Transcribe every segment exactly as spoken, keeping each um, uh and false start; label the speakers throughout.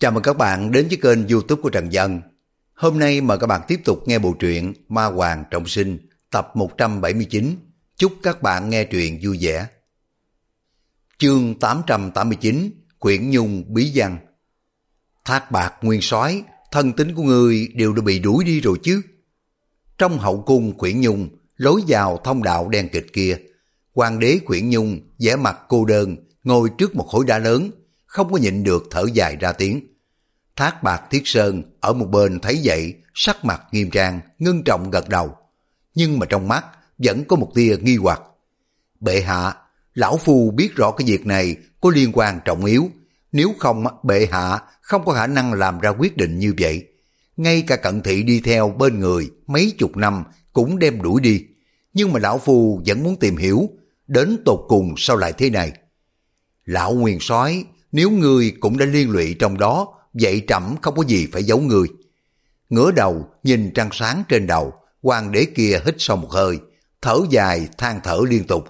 Speaker 1: Chào mừng các bạn đến với kênh YouTube của Trần Dân. Hôm nay mời các bạn tiếp tục nghe bộ truyện Ma Hoàng Trọng Sinh tập một trăm bảy mươi chín. Chúc các bạn nghe truyện vui vẻ. Chương tám trăm tám mươi chín, Quyển Nhung Bí Văn. Thác Bạt Nguyên Soái, thân tín của ngươi đều đã bị đuổi đi rồi chứ? Trong hậu cung Quyển Nhung, lối vào thông đạo đen kịt kia, hoàng đế Quyển Nhung vẻ mặt cô đơn ngồi trước một khối đá lớn, không có nhịn được thở dài ra tiếng. Thác Bạt Thiết Sơn ở một bên thấy vậy, sắc mặt nghiêm trang, ngưng trọng gật đầu. Nhưng mà trong mắt vẫn có một tia nghi hoặc. Bệ hạ, lão phu biết rõ cái việc này có liên quan trọng yếu. Nếu không, bệ hạ không có khả năng làm ra quyết định như vậy. Ngay cả cận thị đi theo bên người mấy chục năm cũng đem đuổi đi. Nhưng mà lão phu vẫn muốn tìm hiểu, đến tột cùng sao lại thế này. Lão Nguyên Soái, nếu ngươi cũng đã liên lụy trong đó, vậy trẫm không có gì phải giấu ngươi. Ngửa đầu nhìn trăng sáng trên đầu, hoàng đế kia hít sâu một hơi, thở dài than thở liên tục.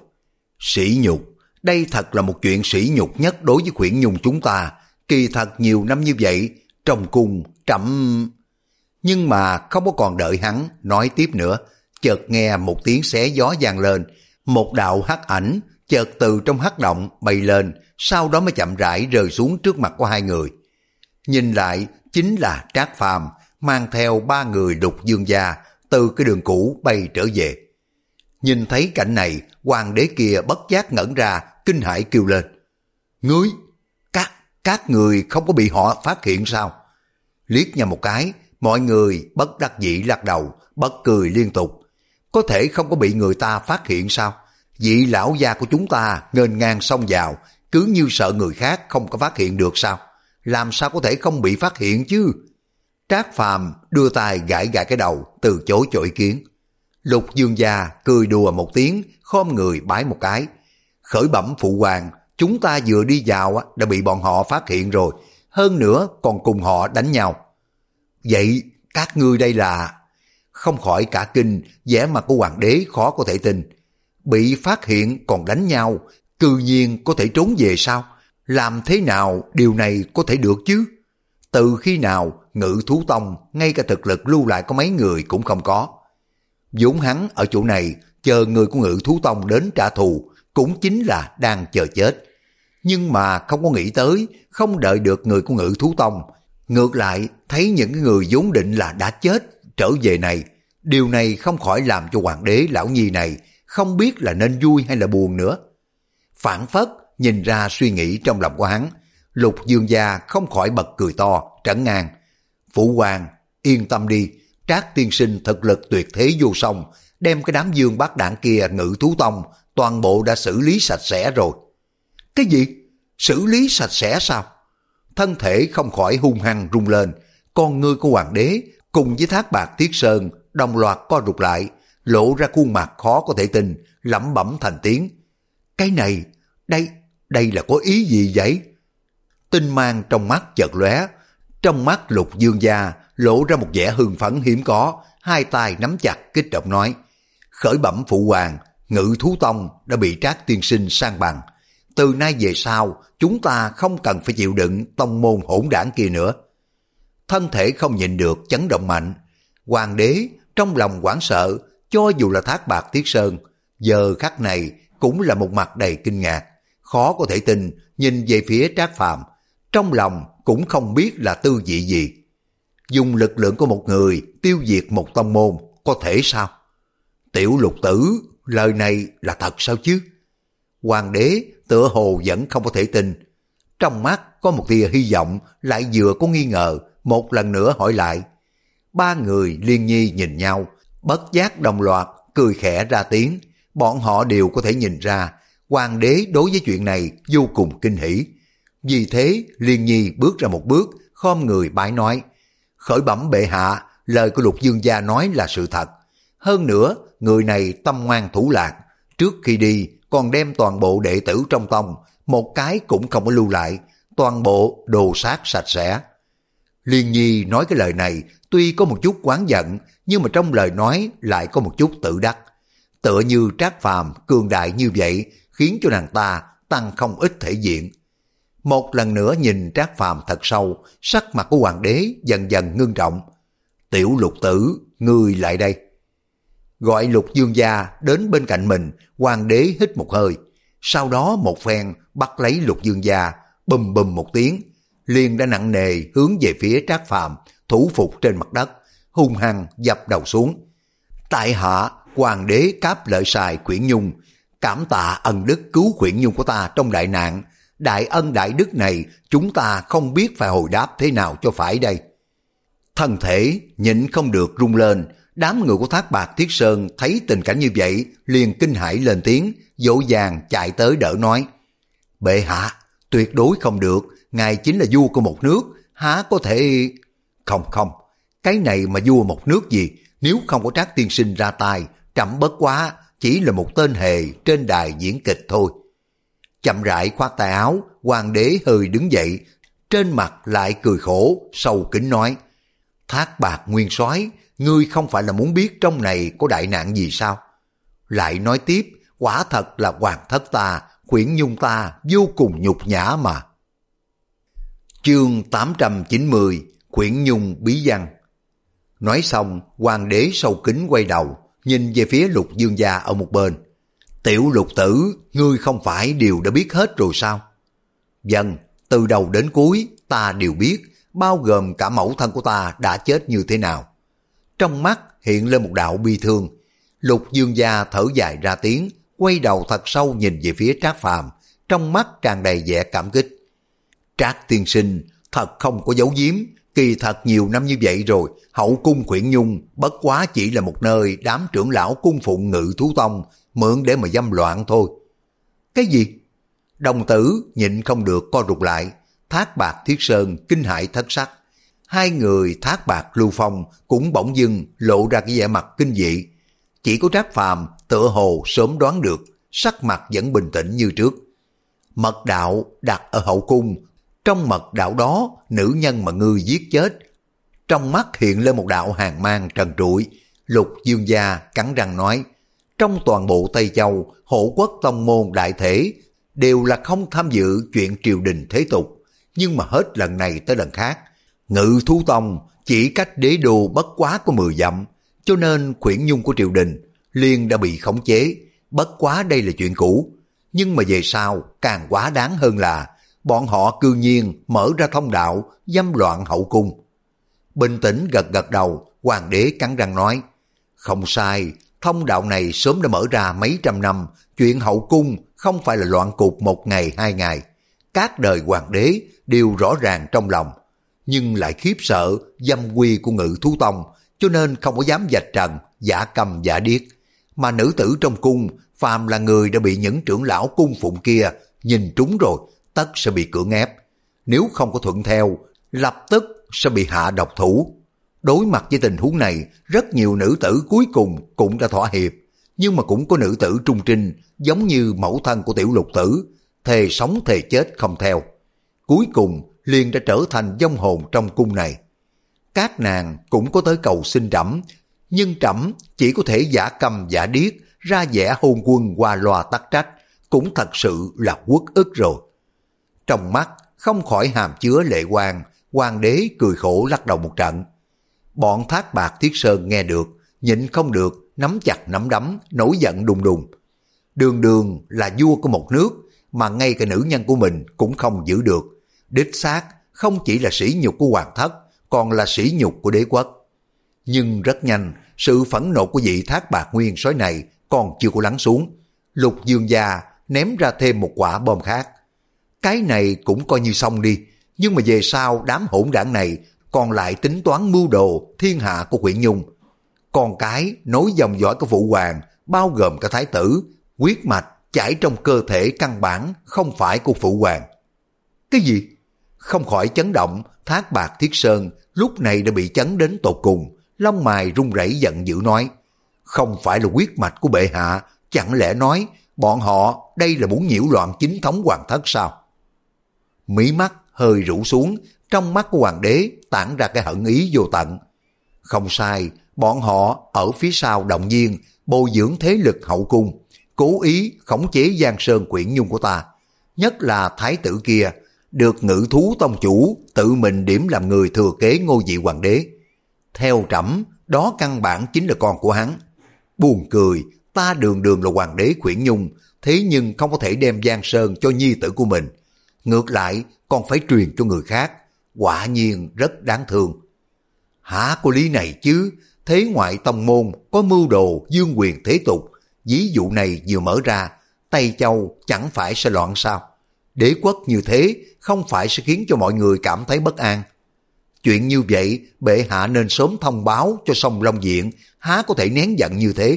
Speaker 1: Sỉ nhục, đây thật là một chuyện sỉ nhục nhất đối với Quyển Nhung chúng ta. Kỳ thật nhiều năm như vậy, trong cung trẫm... Nhưng mà không có còn đợi hắn nói tiếp nữa, chợt nghe một tiếng xé gió vang lên, một đạo hắc ảnh chợt từ trong hắc động bay lên, sau đó mới chậm rãi rơi xuống trước mặt của hai người. Nhìn lại chính là Trác Phàm mang theo ba người Lục Dương gia từ cái đường cũ bay trở về. Nhìn thấy cảnh này, hoàng đế kia bất giác ngẩn ra, kinh hãi kêu lên. Ngươi, các, các người không có bị họ phát hiện sao? Liếc nhau một cái, mọi người bất đắc dĩ lắc đầu, bất cười liên tục. Có thể không có bị người ta phát hiện sao? Vị lão gia của chúng ta nghênh ngang xông vào, cứ như sợ người khác không có phát hiện được sao? Làm sao có thể không bị phát hiện chứ? Trác Phàm đưa tay gãi gãi cái đầu, từ chối cho ý kiến. Lục Dương gia cười đùa một tiếng, khom người bái một cái. Khởi bẩm phụ hoàng, chúng ta vừa đi vào đã bị bọn họ phát hiện rồi, hơn nữa còn cùng họ đánh nhau. Vậy các ngươi đây là... Không khỏi cả kinh, vẻ mặt của hoàng đế khó có thể tin. Bị phát hiện còn đánh nhau, cư nhiên có thể trốn về sao? Làm thế nào điều này có thể được chứ? Từ khi nào Ngự Thú Tông ngay cả thực lực lưu lại có mấy người cũng không có. Vốn hắn ở chỗ này chờ người của Ngự Thú Tông đến trả thù, cũng chính là đang chờ chết. Nhưng mà không có nghĩ tới, không đợi được người của Ngự Thú Tông, ngược lại thấy những người vốn định là đã chết trở về này. Điều này không khỏi làm cho hoàng đế lão nhi này không biết là nên vui hay là buồn nữa. Phản phất nhìn ra suy nghĩ trong lòng của hắn, Lục Dương gia không khỏi bật cười to, trấn ngang. Phụ hoàng, yên tâm đi, Trác tiên sinh thực lực tuyệt thế vô song, đem cái đám dương bát đảng kia Ngự Thú Tông, toàn bộ đã xử lý sạch sẽ rồi. Cái gì? Xử lý sạch sẽ sao? Thân thể không khỏi hung hăng rung lên, con ngươi của hoàng đế cùng với Thác Bạt Thiết Sơn đồng loạt co rụt lại, lộ ra khuôn mặt khó có thể tin, lẩm bẩm thành tiếng. Cái này, đây, đây là có ý gì vậy? Tinh mang trong mắt chợt lóe, trong mắt Lục Dương gia lộ ra một vẻ hưng phấn hiếm có, hai tay nắm chặt kích động nói. Khởi bẩm phụ hoàng, Ngự Thú Tông đã bị Trác tiên sinh san bằng. Từ nay về sau, chúng ta không cần phải chịu đựng tông môn hỗn đảng kia nữa. Thân thể không nhịn được chấn động mạnh. Hoàng đế trong lòng hoảng sợ, cho dù là Thác Bạt Thiết Sơn, giờ khắc này cũng là một mặt đầy kinh ngạc, khó có thể tin nhìn về phía Trác Phàm, trong lòng cũng không biết là tư vị gì. Dùng lực lượng của một người tiêu diệt một tông môn có thể sao? Tiểu Lục tử, lời này là thật sao chứ? Hoàng đế tựa hồ vẫn không có thể tin. Trong mắt có một tia hy vọng, lại vừa có nghi ngờ, một lần nữa hỏi lại. Ba người Liên Nhi nhìn nhau, bất giác đồng loạt cười khẽ ra tiếng. Bọn họ đều có thể nhìn ra hoàng đế đối với chuyện này vô cùng kinh hỉ. Vì thế Liên Nhi bước ra một bước, khom người bái nói. Khởi bẩm bệ hạ, lời của Lục Dương gia nói là sự thật. Hơn nữa, người này tâm ngoan thủ lạc, trước khi đi còn đem toàn bộ đệ tử trong tông, một cái cũng không có lưu lại, toàn bộ đồ sát sạch sẽ. Liên Nhi nói cái lời này tuy có một chút oán giận, nhưng mà trong lời nói lại có một chút tự đắc. Tựa như Trác Phàm cường đại như vậy, khiến cho nàng ta tăng không ít thể diện. Một lần nữa nhìn Trác Phàm thật sâu, sắc mặt của hoàng đế dần dần ngưng trọng. Tiểu Lục tử, ngươi lại đây. Gọi Lục Dương gia đến bên cạnh mình, hoàng đế hít một hơi. Sau đó một phen bắt lấy Lục Dương gia, bùm bùm một tiếng, liền đã nặng nề hướng về phía Trác Phàm, thủ phục trên mặt đất, hung hăng dập đầu xuống. Tại hạ hoàng đế Cáp Lợi Sài Quyển Nhung, cảm tạ ân đức cứu Quyển Nhung của ta trong đại nạn. Đại ân đại đức này chúng ta không biết phải hồi đáp thế nào cho phải đây. Thân thể nhịn không được rung lên. Đám người của Thác Bạt Thiết Sơn thấy tình cảnh như vậy liền kinh hãi lên tiếng, dỗ dàng chạy tới đỡ nói: Bệ hạ, tuyệt đối không được, ngài chính là vua của một nước, há có thể... Không không, cái này mà vua một nước gì, nếu không có Trác tiên sinh ra tay, trẫm bất quá chỉ là một tên hề trên đài diễn kịch thôi. Chậm rãi khoác tay áo, hoàng đế hơi đứng dậy, trên mặt lại cười khổ, sâu kín nói: Thác Bạt nguyên soái, ngươi không phải là muốn biết trong này có đại nạn gì sao? Lại nói tiếp, quả thật là hoàng thất ta, Quyển Nhung ta vô cùng nhục nhã mà. Chương tám trăm chín mươi, Quyển Nhung bí văn. Nói xong, hoàng đế sâu kín quay đầu, nhìn về phía Lục Dương gia ở một bên. Tiểu Lục tử, ngươi không phải đều đã biết hết rồi sao? Vâng, từ đầu đến cuối ta đều biết, bao gồm cả mẫu thân của ta đã chết như thế nào. Trong mắt hiện lên một đạo bi thương. Lục Dương gia thở dài ra tiếng, quay đầu thật sâu nhìn về phía Trác Phàm, trong mắt tràn đầy vẻ cảm kích. Trác tiên sinh thật không có giấu giếm, kỳ thật nhiều năm như vậy rồi, hậu cung Quyển Nhung bất quá chỉ là một nơi đám trưởng lão cung phụng Ngự Thú Tông mượn để mà dâm loạn thôi. Cái gì? Đồng tử nhịn không được co rụt lại. Thác Bạt Thiết Sơn kinh hãi thất sắc. Hai người Thác Bạt Lưu Phong cũng bỗng dưng lộ ra cái vẻ mặt kinh dị. Chỉ có Trác Phàm tựa hồ sớm đoán được, sắc mặt vẫn bình tĩnh như trước. Mật đạo đặt ở hậu cung, trong mật đạo đó nữ nhân mà ngươi giết chết. Trong mắt hiện lên một đạo hàn mang trần trụi. Lục Dương gia cắn răng nói: trong toàn bộ Tây Châu, hộ quốc tông môn đại thể đều là không tham dự chuyện triều đình thế tục, nhưng mà hết lần này tới lần khác, Ngự Thú Tông chỉ cách đế đô bất quá có mười dặm, cho nên Quyển Nhung của triều đình liền đã bị khống chế. Bất quá đây là chuyện cũ, nhưng mà về sau càng quá đáng hơn là bọn họ cư nhiên mở ra thông đạo dâm loạn hậu cung. Bình tĩnh gật gật đầu, hoàng đế cắn răng nói: không sai, thông đạo này sớm đã mở ra mấy trăm năm, chuyện hậu cung không phải là loạn cục một ngày hai ngày. Các đời hoàng đế đều rõ ràng trong lòng, nhưng lại khiếp sợ dâm quy của Ngự Thú Tông, cho nên không có dám vạch trần, giả câm giả điếc. Mà nữ tử trong cung, phàm là người đã bị những trưởng lão cung phụng kia nhìn trúng rồi, tất sẽ bị cưỡng ép. Nếu không có thuận theo, lập tức sẽ bị hạ độc thủ. Đối mặt với tình huống này, rất nhiều nữ tử cuối cùng cũng đã thỏa hiệp, nhưng mà cũng có nữ tử trung trinh, giống như mẫu thân của Tiểu Lục tử, thề sống thề chết không theo. Cuối cùng liền đã trở thành vong hồn trong cung này. Các nàng cũng có tới cầu xin trẫm, nhưng trẫm chỉ có thể giả câm giả điếc, ra vẻ hôn quân qua loa tắc trách, cũng thật sự là uất ức rồi. Trong mắt không khỏi hàm chứa lệ quang, hoàng đế cười khổ lắc đầu một trận. Bọn Thác Bạt Thiết Sơn nghe được, nhịn không được, nắm chặt nắm đấm, nổi giận đùng đùng. Đường đường là vua của một nước, mà ngay cả nữ nhân của mình cũng không giữ được. Đích xác không chỉ là sỉ nhục của hoàng thất, còn là sỉ nhục của đế quốc. Nhưng rất nhanh, sự phẫn nộ của vị Thác Bạt nguyên soái này còn chưa có lắng xuống. Lục Dương gia ném ra thêm một quả bom khác. Cái này cũng coi như xong đi, nhưng mà về sau đám hỗn đảng này còn lại tính toán mưu đồ thiên hạ của Quyển Nhung. Con cái nối dòng dõi của phụ hoàng, bao gồm cả thái tử, huyết mạch chảy trong cơ thể căn bản không phải của phụ hoàng. Cái gì? Không khỏi chấn động, Thác Bạt Thiết Sơn lúc này đã bị chấn đến tột cùng, lông mày run rẩy giận dữ nói: không phải là huyết mạch của bệ hạ, chẳng lẽ nói bọn họ đây là muốn nhiễu loạn chính thống hoàng thất sao? Mí mắt hơi rũ xuống, trong mắt của hoàng đế tản ra cái hận ý vô tận. Không sai, bọn họ ở phía sau động viên, bồi dưỡng thế lực hậu cung, cố ý khống chế Giang Sơn Quyển Nhung của ta. Nhất là thái tử kia, được Ngự Thú tông chủ tự mình điểm làm người thừa kế ngôi vị hoàng đế. Theo trẫm, đó căn bản chính là con của hắn. Buồn cười, ta đường đường là hoàng đế Khuyển Nhung, thế nhưng không có thể đem Giang Sơn cho nhi tử của mình. Ngược lại, còn phải truyền cho người khác, quả nhiên rất đáng thương. Hả có lý này chứ, thế ngoại tông môn có mưu đồ dương quyền thế tục, ví dụ này vừa mở ra, Tây Châu chẳng phải sẽ loạn sao? Đế quốc như thế không phải sẽ khiến cho mọi người cảm thấy bất an. Chuyện như vậy, bệ hạ nên sớm thông báo cho Song Long Viện, há có thể nén giận như thế.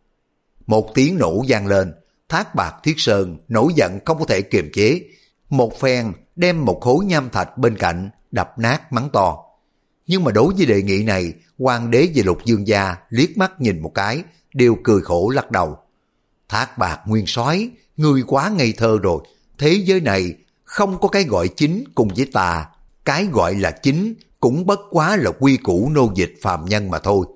Speaker 1: Một tiếng nổ vang lên, Thác Bạt Thiết Sơn nổi giận không có thể kiềm chế, một phen đem một khối nham thạch bên cạnh đập nát mắng to. Nhưng mà đối với đề nghị này, hoàng đế và Lục Dương gia liếc mắt nhìn một cái, đều cười khổ lắc đầu. Thác Bạt Nguyên Soái, ngươi quá ngây thơ rồi, thế giới này không có cái gọi chính cùng với tà, cái gọi là chính cũng bất quá là quy củ nô dịch phàm nhân mà thôi.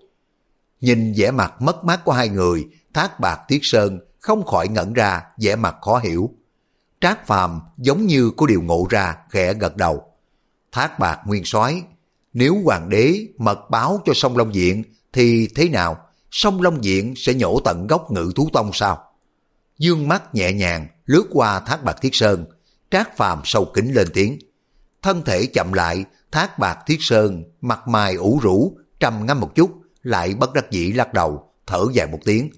Speaker 1: Nhìn vẻ mặt mất mát của hai người, Thác Bạt Thiết Sơn không khỏi ngẩn ra vẻ mặt khó hiểu. Trác Phàm giống như có điều ngộ ra, khẽ gật đầu. Thác Bạt Nguyên Soái, nếu hoàng đế mật báo cho Song Long Viện thì thế nào? Song Long Viện sẽ nhổ tận gốc Ngự Thú Tông sao? Dương mắt nhẹ nhàng lướt qua Thác Bạt Thiết Sơn, Trác Phàm sâu kính lên tiếng. Thân thể chậm lại, Thác Bạt Thiết Sơn mặt mày ủ rũ, trầm ngâm một chút, lại bất đắc dĩ lắc đầu, thở dài một tiếng.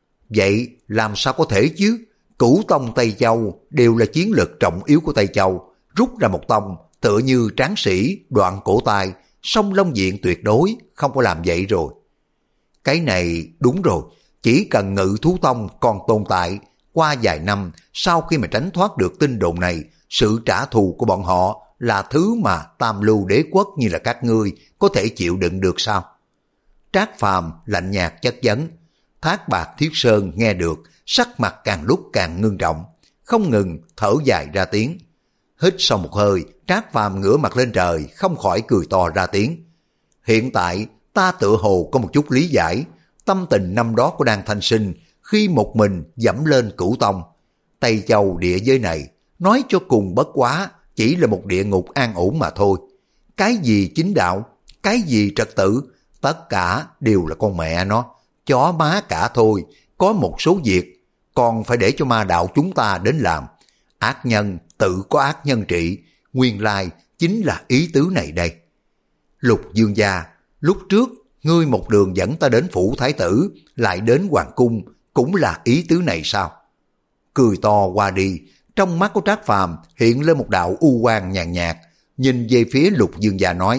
Speaker 1: Vậy làm sao có thể chứ? Cửu tông Tây Châu đều là chiến lược trọng yếu của Tây Châu, rút ra một tông tựa như tráng sĩ đoạn cổ tay, Song Long Viện tuyệt đối không có làm vậy rồi. Cái này đúng rồi, chỉ cần Ngự Thú Tông còn tồn tại, qua vài năm sau khi mà tránh thoát được tin đồn này, sự trả thù của bọn họ là thứ mà tam lưu đế quốc như là các ngươi có thể chịu đựng được sao? Trác Phàm lạnh nhạt chất vấn. Thác Bạt Thiết Sơn nghe được, sắc mặt càng lúc càng ngưng trọng, không ngừng thở dài ra tiếng. Hít sau một hơi, Trác Phàm ngửa mặt lên trời, không khỏi cười to ra tiếng. Hiện tại ta tự hồ có một chút lý giải, tâm tình năm đó của Đan Thanh Sinh khi một mình dẫm lên Cửu Tông. Tây Châu địa giới này, nói cho cùng bất quá, chỉ là một địa ngục an ổn mà thôi. Cái gì chính đạo, cái gì trật tự, tất cả đều là con mẹ nó, chó má cả thôi. Có một số việc còn phải để cho ma đạo chúng ta đến làm. Ác nhân tự có ác nhân trị, nguyên lai chính là ý tứ này đây. Lục Dương gia, lúc trước ngươi một đường dẫn ta đến phủ thái tử, lại đến hoàng cung, cũng là ý tứ này sao? Cười to qua đi, trong mắt của Trác Phàm hiện lên một đạo u quang nhàn nhạt, nhìn về phía Lục Dương gia nói.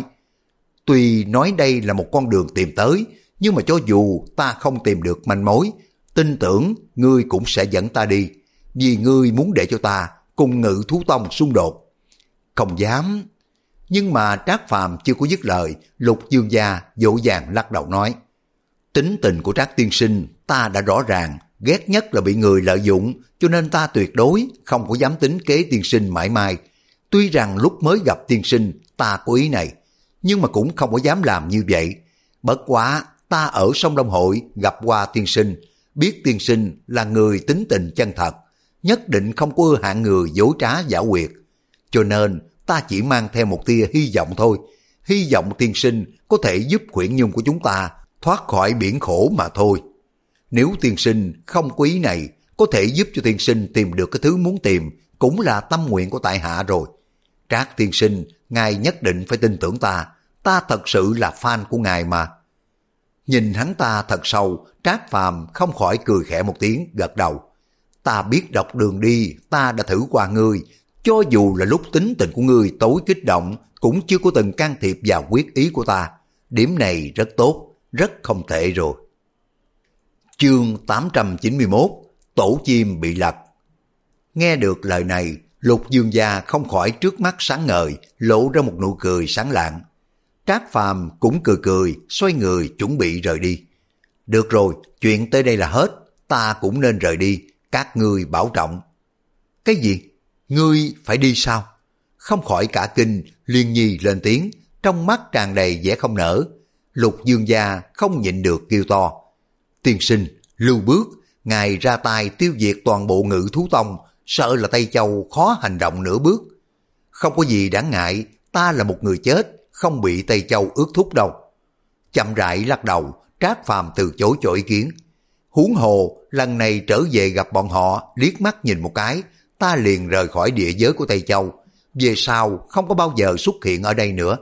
Speaker 1: Tuy nói đây là một con đường tìm tới, nhưng mà cho dù ta không tìm được manh mối, tin tưởng ngươi cũng sẽ dẫn ta đi, vì ngươi muốn để cho ta cùng Ngự Thú Tông xung đột. Không dám. Nhưng mà Trác Phàm chưa có dứt lời, Lục Dương gia dỗ dàng lắc đầu nói. Tính tình của Trác tiên sinh ta đã rõ ràng, ghét nhất là bị người lợi dụng, cho nên ta tuyệt đối không có dám tính kế tiên sinh mãi mai. Tuy rằng lúc mới gặp tiên sinh ta có ý này, nhưng mà cũng không có dám làm như vậy. Bất quá ta ở Sông Đông Hội gặp qua tiên sinh, biết tiên sinh là người tính tình chân thật, nhất định không có ưa hạng người dối trá giả quyệt. Cho nên ta chỉ mang theo một tia hy vọng thôi, hy vọng tiên sinh có thể giúp Khuyển Nhung của chúng ta thoát khỏi biển khổ mà thôi. Nếu tiên sinh không có ý này, có thể giúp cho tiên sinh tìm được cái thứ muốn tìm, cũng là tâm nguyện của tại hạ rồi. Trác tiên sinh, ngài nhất định phải tin tưởng ta, ta thật sự là fan của ngài mà. Nhìn hắn ta thật sâu, Trác Phàm không khỏi cười khẽ một tiếng, gật đầu. Ta biết đọc đường đi, ta đã thử qua ngươi, cho dù là lúc tính tình của ngươi tối kích động, cũng chưa có từng can thiệp vào quyết ý của ta. Điểm này rất tốt, rất không tệ rồi. Chương tám trăm chín mươi mốt, Tổ chim bị lật. Nghe được lời này, Lục Dương gia không khỏi trước mắt sáng ngời, lộ ra một nụ cười sáng lạng. Trác Phàm cũng cười cười, xoay người chuẩn bị rời đi. Được rồi, chuyện tới đây là hết, ta cũng nên rời đi, các ngươi bảo trọng. Cái gì? Ngươi phải đi sao? Không khỏi cả kinh, Liên Nhi lên tiếng, trong mắt tràn đầy vẻ không nỡ. Lục Dương gia không nhịn được kêu to. Tiên sinh, lưu bước, ngài ra tay tiêu diệt toàn bộ Ngự Thú Tông, sợ là Tây Châu khó hành động nửa bước. không có gì đáng ngại, ta là một người chết, không bị Tây Châu ước thúc đâu. Chậm rãi lắc đầu, Trác Phàm từ chối cho ý kiến. Huống hồ, lần này trở về gặp bọn họ, liếc mắt nhìn một cái, ta liền rời khỏi địa giới của Tây Châu, về sau không có bao giờ xuất hiện ở đây nữa.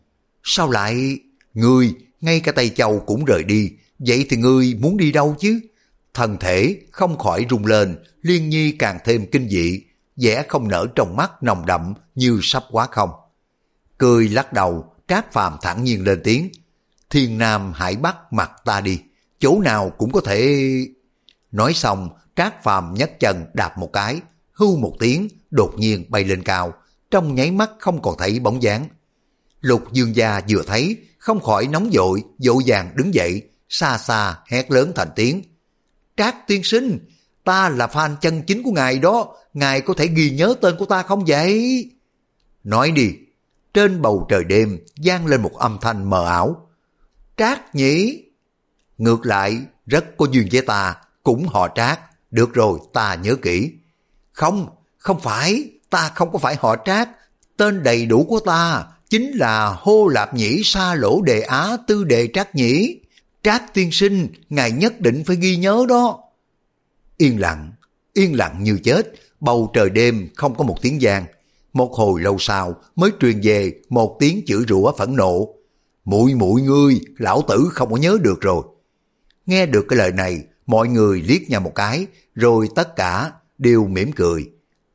Speaker 1: Sao lại... Ngươi, ngay cả Tây Châu cũng rời đi, vậy thì ngươi muốn đi đâu chứ? Thân thể không khỏi rung lên, Liên Nhi càng thêm kinh dị, vẻ không nở trong mắt nồng đậm như sắp quá không. Cười lắc đầu, Trác Phàm thản nhiên lên tiếng. Thiên Nam Hải Bắc mặc ta đi, chỗ nào cũng có thể... Nói xong, Trác Phàm nhấc chân đạp một cái, hưu một tiếng, đột nhiên bay lên cao, trong nháy mắt không còn thấy bóng dáng. Lục Dương gia vừa thấy, không khỏi nóng vội, vội vàng đứng dậy, xa xa hét lớn thành tiếng. Trác tiên sinh, ta là fan chân chính của ngài đó, ngài có thể ghi nhớ tên của ta không vậy? Nói đi. Trên bầu trời đêm vang lên một âm thanh mờ ảo. Trác nhỉ? Ngược lại, rất có duyên với ta, cũng họ Trác. Được rồi, ta nhớ kỹ. Không, không phải, ta không có phải họ Trác. Tên đầy đủ của ta chính là Hô Lạp Nhĩ Sa Lỗ Đề Á Tư Đề Trác Nhĩ. Trác tiên sinh, ngài nhất định phải ghi nhớ đó. Yên lặng, yên lặng như chết, bầu trời đêm không có một tiếng vang. Một hồi lâu sau mới truyền về một tiếng chửi rủa phẫn nộ. Muội muội ngươi, lão tử không có nhớ được rồi. Nghe được cái lời này, mọi người liếc nhau một cái, rồi tất cả đều mỉm cười.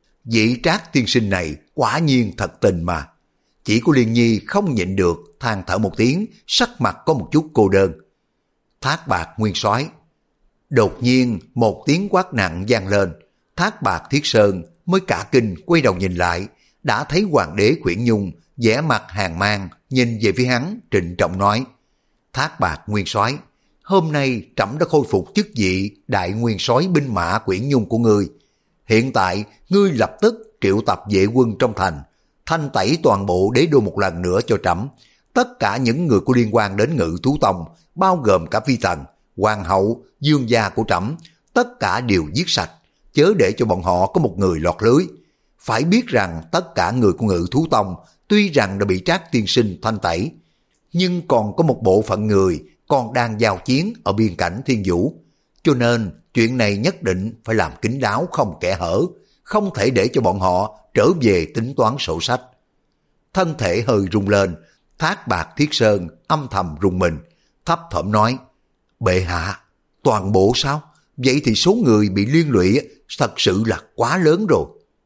Speaker 1: Vị Trác tiên sinh này quả nhiên thật tình mà. Chỉ có Liên Nhi không nhịn được, than thở một tiếng, sắc mặt có một chút cô đơn. Thác Bạc Nguyên Soái. Đột nhiên một tiếng quát nặng vang lên, Thác Bạc Thiết Sơn mới cả kinh quay đầu nhìn lại, đã thấy hoàng đế Quyển Nhung vẻ mặt hàn mang nhìn về phía hắn, trịnh trọng nói: Thác Bạc Nguyên Soái, hôm nay trẫm đã khôi phục chức vị đại nguyên soái binh mã Quyển Nhung của ngươi. Hiện tại ngươi lập tức triệu tập vệ quân trong thành, thanh tẩy toàn bộ đế đô một lần nữa cho trẫm. Tất cả những người có liên quan đến Ngự Thú Tông, bao gồm cả Phi Tần, hoàng hậu, dương gia của trẫm, tất cả đều giết sạch, chớ để cho bọn họ có một người lọt lưới. Phải biết rằng tất cả người của Ngự Thú Tông tuy rằng đã bị Trác tiên sinh thanh tẩy, nhưng còn có một bộ phận người còn đang giao chiến ở biên cảnh Thiên Vũ. Cho nên chuyện này nhất định phải làm kín đáo không kẽ hở, không thể để cho bọn họ trở về tính toán sổ sách. Thân thể hơi rung lên, Thác Bạc Thiết Sơn âm thầm rùng mình, thấp thỏm nói: Bệ hạ, toàn bộ sao? Vậy thì số người bị liên lụy thật sự là quá lớn rồi.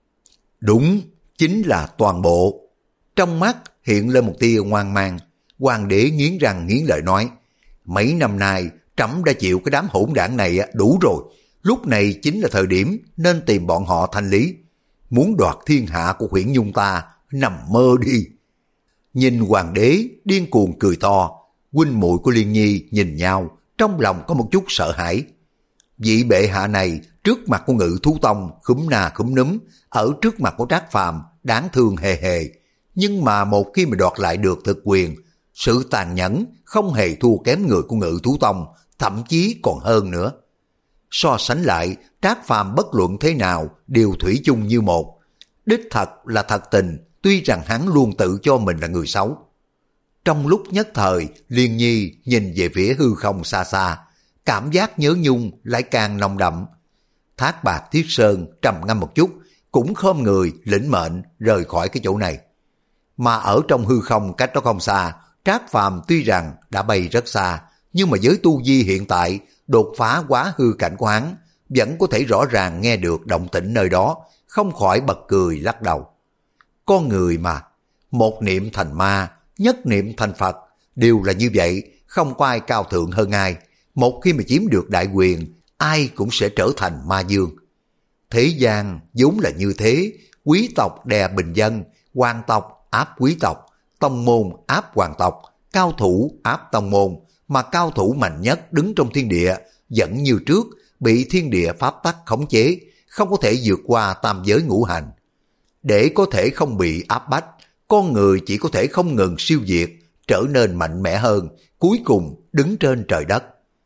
Speaker 1: Đúng, chính là toàn bộ. Trong mắt hiện lên một tia ngoan mang, hoàng đế nghiến răng nghiến lợi nói: Mấy năm nay trẫm đã chịu cái đám hỗn đảng này đủ rồi, lúc này chính là thời điểm nên tìm bọn họ thanh lý. Muốn đoạt thiên hạ của Huyễn Nhung ta, nằm mơ đi. Nhìn hoàng đế điên cuồng cười to, huynh muội của Liên Nhi nhìn nhau, trong lòng có một chút sợ hãi. Vị bệ hạ này trước mặt của Ngự Thú Tông khúm nà khúm núm, ở trước mặt của Trác Phàm đáng thương hề hề, nhưng mà một khi mà đoạt lại được thực quyền, sự tàn nhẫn không hề thua kém người của Ngự Thú Tông, thậm chí còn hơn nữa. So sánh lại, Trác Phàm bất luận thế nào đều thủy chung như một. Đích thật là thật tình, tuy rằng hắn luôn tự cho mình là người xấu. Trong lúc nhất thời, Liên Nhi nhìn về phía hư không xa xa, cảm giác nhớ nhung lại càng nồng đậm. Thác Bạc Thiết Sơn trầm ngâm một chút, cũng khom người lĩnh mệnh rời khỏi cái chỗ này. Mà ở trong hư không cách đó không xa, Trác Phàm tuy rằng đã bay rất xa, nhưng mà với tu vi hiện tại đột phá quá hư cảnh của hắn, vẫn có thể rõ ràng nghe được động tĩnh nơi đó, không khỏi bật cười lắc đầu. Con người mà, một niệm thành ma, nhất niệm thành Phật, đều là như vậy, không có ai cao thượng hơn ai. Một khi mà chiếm được đại quyền, ai cũng sẽ trở thành ma dương. Thế gian vốn là như thế, quý tộc đè bình dân, hoàng tộc áp quý tộc, tông môn áp hoàng tộc, cao thủ áp tông môn, mà cao thủ mạnh nhất đứng trong thiên địa vẫn như trước bị thiên địa pháp tắc khống chế, không có thể vượt qua tam giới ngũ hành. Để có thể không bị áp bách, con người chỉ có thể không ngừng siêu việt, trở nên mạnh mẽ hơn, cuối cùng đứng trên trời đất.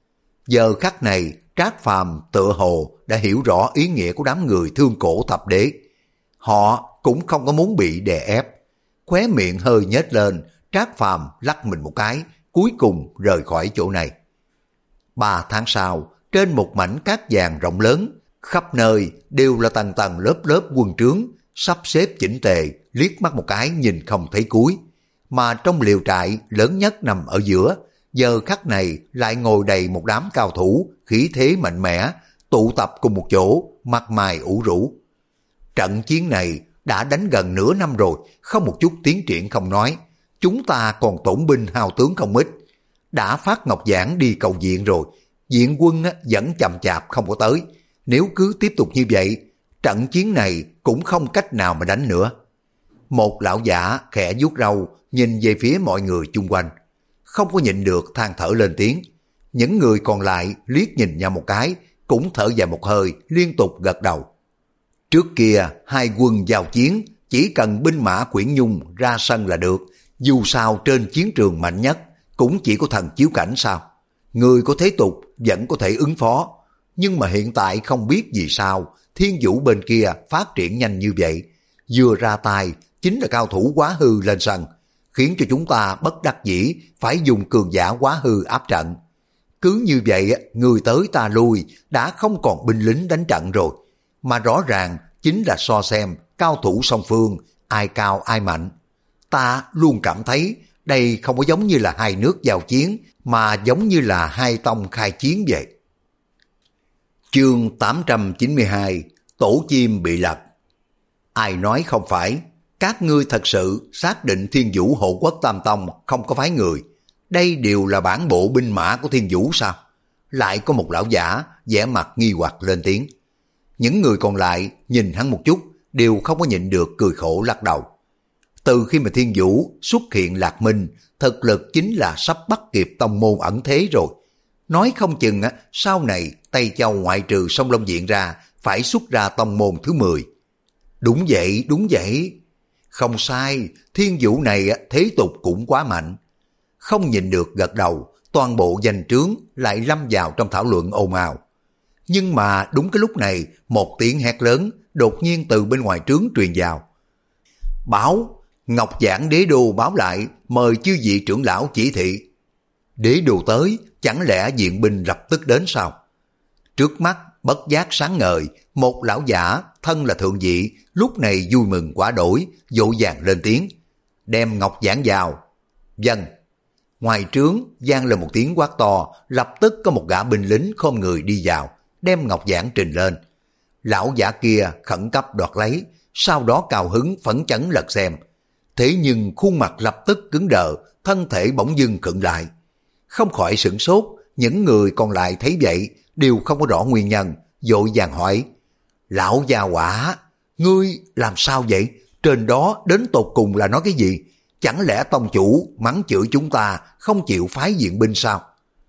Speaker 1: Giờ khắc này, Trác Phàm tựa hồ đã hiểu rõ ý nghĩa của đám người thương cổ thập đế. Họ cũng không có muốn bị đè ép. Khóe miệng hơi nhếch lên, Trác Phàm lắc mình một cái, cuối cùng rời khỏi chỗ này. Ba tháng sau, trên một mảnh cát vàng rộng lớn, khắp nơi đều là tầng tầng lớp lớp quân trướng, sắp xếp chỉnh tề, liếc mắt một cái nhìn không thấy cuối. Mà trong liều trại lớn nhất nằm ở giữa, giờ khắc này lại ngồi đầy một đám cao thủ, khí thế mạnh mẽ, tụ tập cùng một chỗ, mặt mày ủ rũ. Trận chiến này đã đánh gần nửa năm rồi, không một chút tiến triển không nói. Chúng ta còn tổn binh hao tướng không ít. Đã phát ngọc giảng đi cầu viện rồi, viện quân vẫn chậm chạp không có tới. Nếu cứ tiếp tục như vậy, trận chiến này cũng không cách nào mà đánh nữa. Một lão giả khẽ vuốt râu, nhìn về phía mọi người chung quanh. Không có nhịn được than thở lên tiếng. Những người còn lại liếc nhìn nhau một cái, cũng thở dài một hơi, liên tục gật đầu. Trước kia, hai quân giao chiến, chỉ cần binh mã Quyển Nhung ra sân là được. Dù sao trên chiến trường mạnh nhất, cũng chỉ có thần chiếu cảnh sao. Người có thế tục vẫn có thể ứng phó. Nhưng mà hiện tại không biết vì sao, Thiên Vũ bên kia phát triển nhanh như vậy. Vừa ra tay, chính là cao thủ quá hư lên sân, khiến cho chúng ta bất đắc dĩ phải dùng cường giả quá hư áp trận. Cứ như vậy, người tới ta lui, đã không còn binh lính đánh trận rồi. Mà rõ ràng chính là so xem cao thủ song phương, ai cao ai mạnh. Ta luôn cảm thấy đây không có giống như là hai nước giao chiến, mà giống như là hai tông khai chiến vậy. Chương tám trăm chín mươi hai, Tổ chim bị lật. Ai nói không phải, các ngươi thật sự xác định Thiên Vũ hộ quốc Tam Tông không có phái người. Đây đều là bản bộ binh mã của Thiên Vũ sao? Lại có một lão giả vẻ mặt nghi hoặc lên tiếng. Những người còn lại nhìn hắn một chút, đều không có nhịn được cười khổ lắc đầu. Từ khi mà Thiên Vũ xuất hiện Lạc Minh, thực lực chính là sắp bắt kịp tông môn ẩn thế rồi. Nói không chừng á, sau này Tây Châu ngoại trừ Sông Long Viện ra, phải xuất ra tông môn thứ mười. Đúng vậy, đúng vậy. Không sai, Thiên Vũ này thế tục cũng quá mạnh. Không nhìn được gật đầu, toàn bộ danh trướng lại lâm vào trong thảo luận ồn ào. Nhưng mà đúng cái lúc này, một tiếng hét lớn đột nhiên từ bên ngoài trướng truyền vào. Báo, Ngọc Giảng Đế Đô báo lại, mời chư vị trưởng lão chỉ thị. Đế Đô tới, chẳng lẽ viện binh lập tức đến sao? Trước mắt, bất giác sáng ngời, một lão giả, thân là thượng vị, lúc này vui mừng quá đổi, vội vàng lên tiếng. Đem Ngọc Giảng vào. Vâng. Ngoài trướng, vang lên một tiếng quát to, lập tức có một gã binh lính khom người đi vào, đem Ngọc Giảng trình lên. Lão giả kia khẩn cấp đoạt lấy, sau đó cao hứng phấn chấn lật xem. Thế nhưng khuôn mặt lập tức cứng đờ, thân thể bỗng dưng khựng lại. Không khỏi sửng sốt, những người còn lại thấy vậy, đều không có rõ nguyên nhân, vội vàng hỏi. Lão già quả, ngươi làm sao vậy? Trên đó đến tột cùng là nói cái gì? Chẳng lẽ tông chủ mắng chửi chúng ta không chịu phái viện binh sao?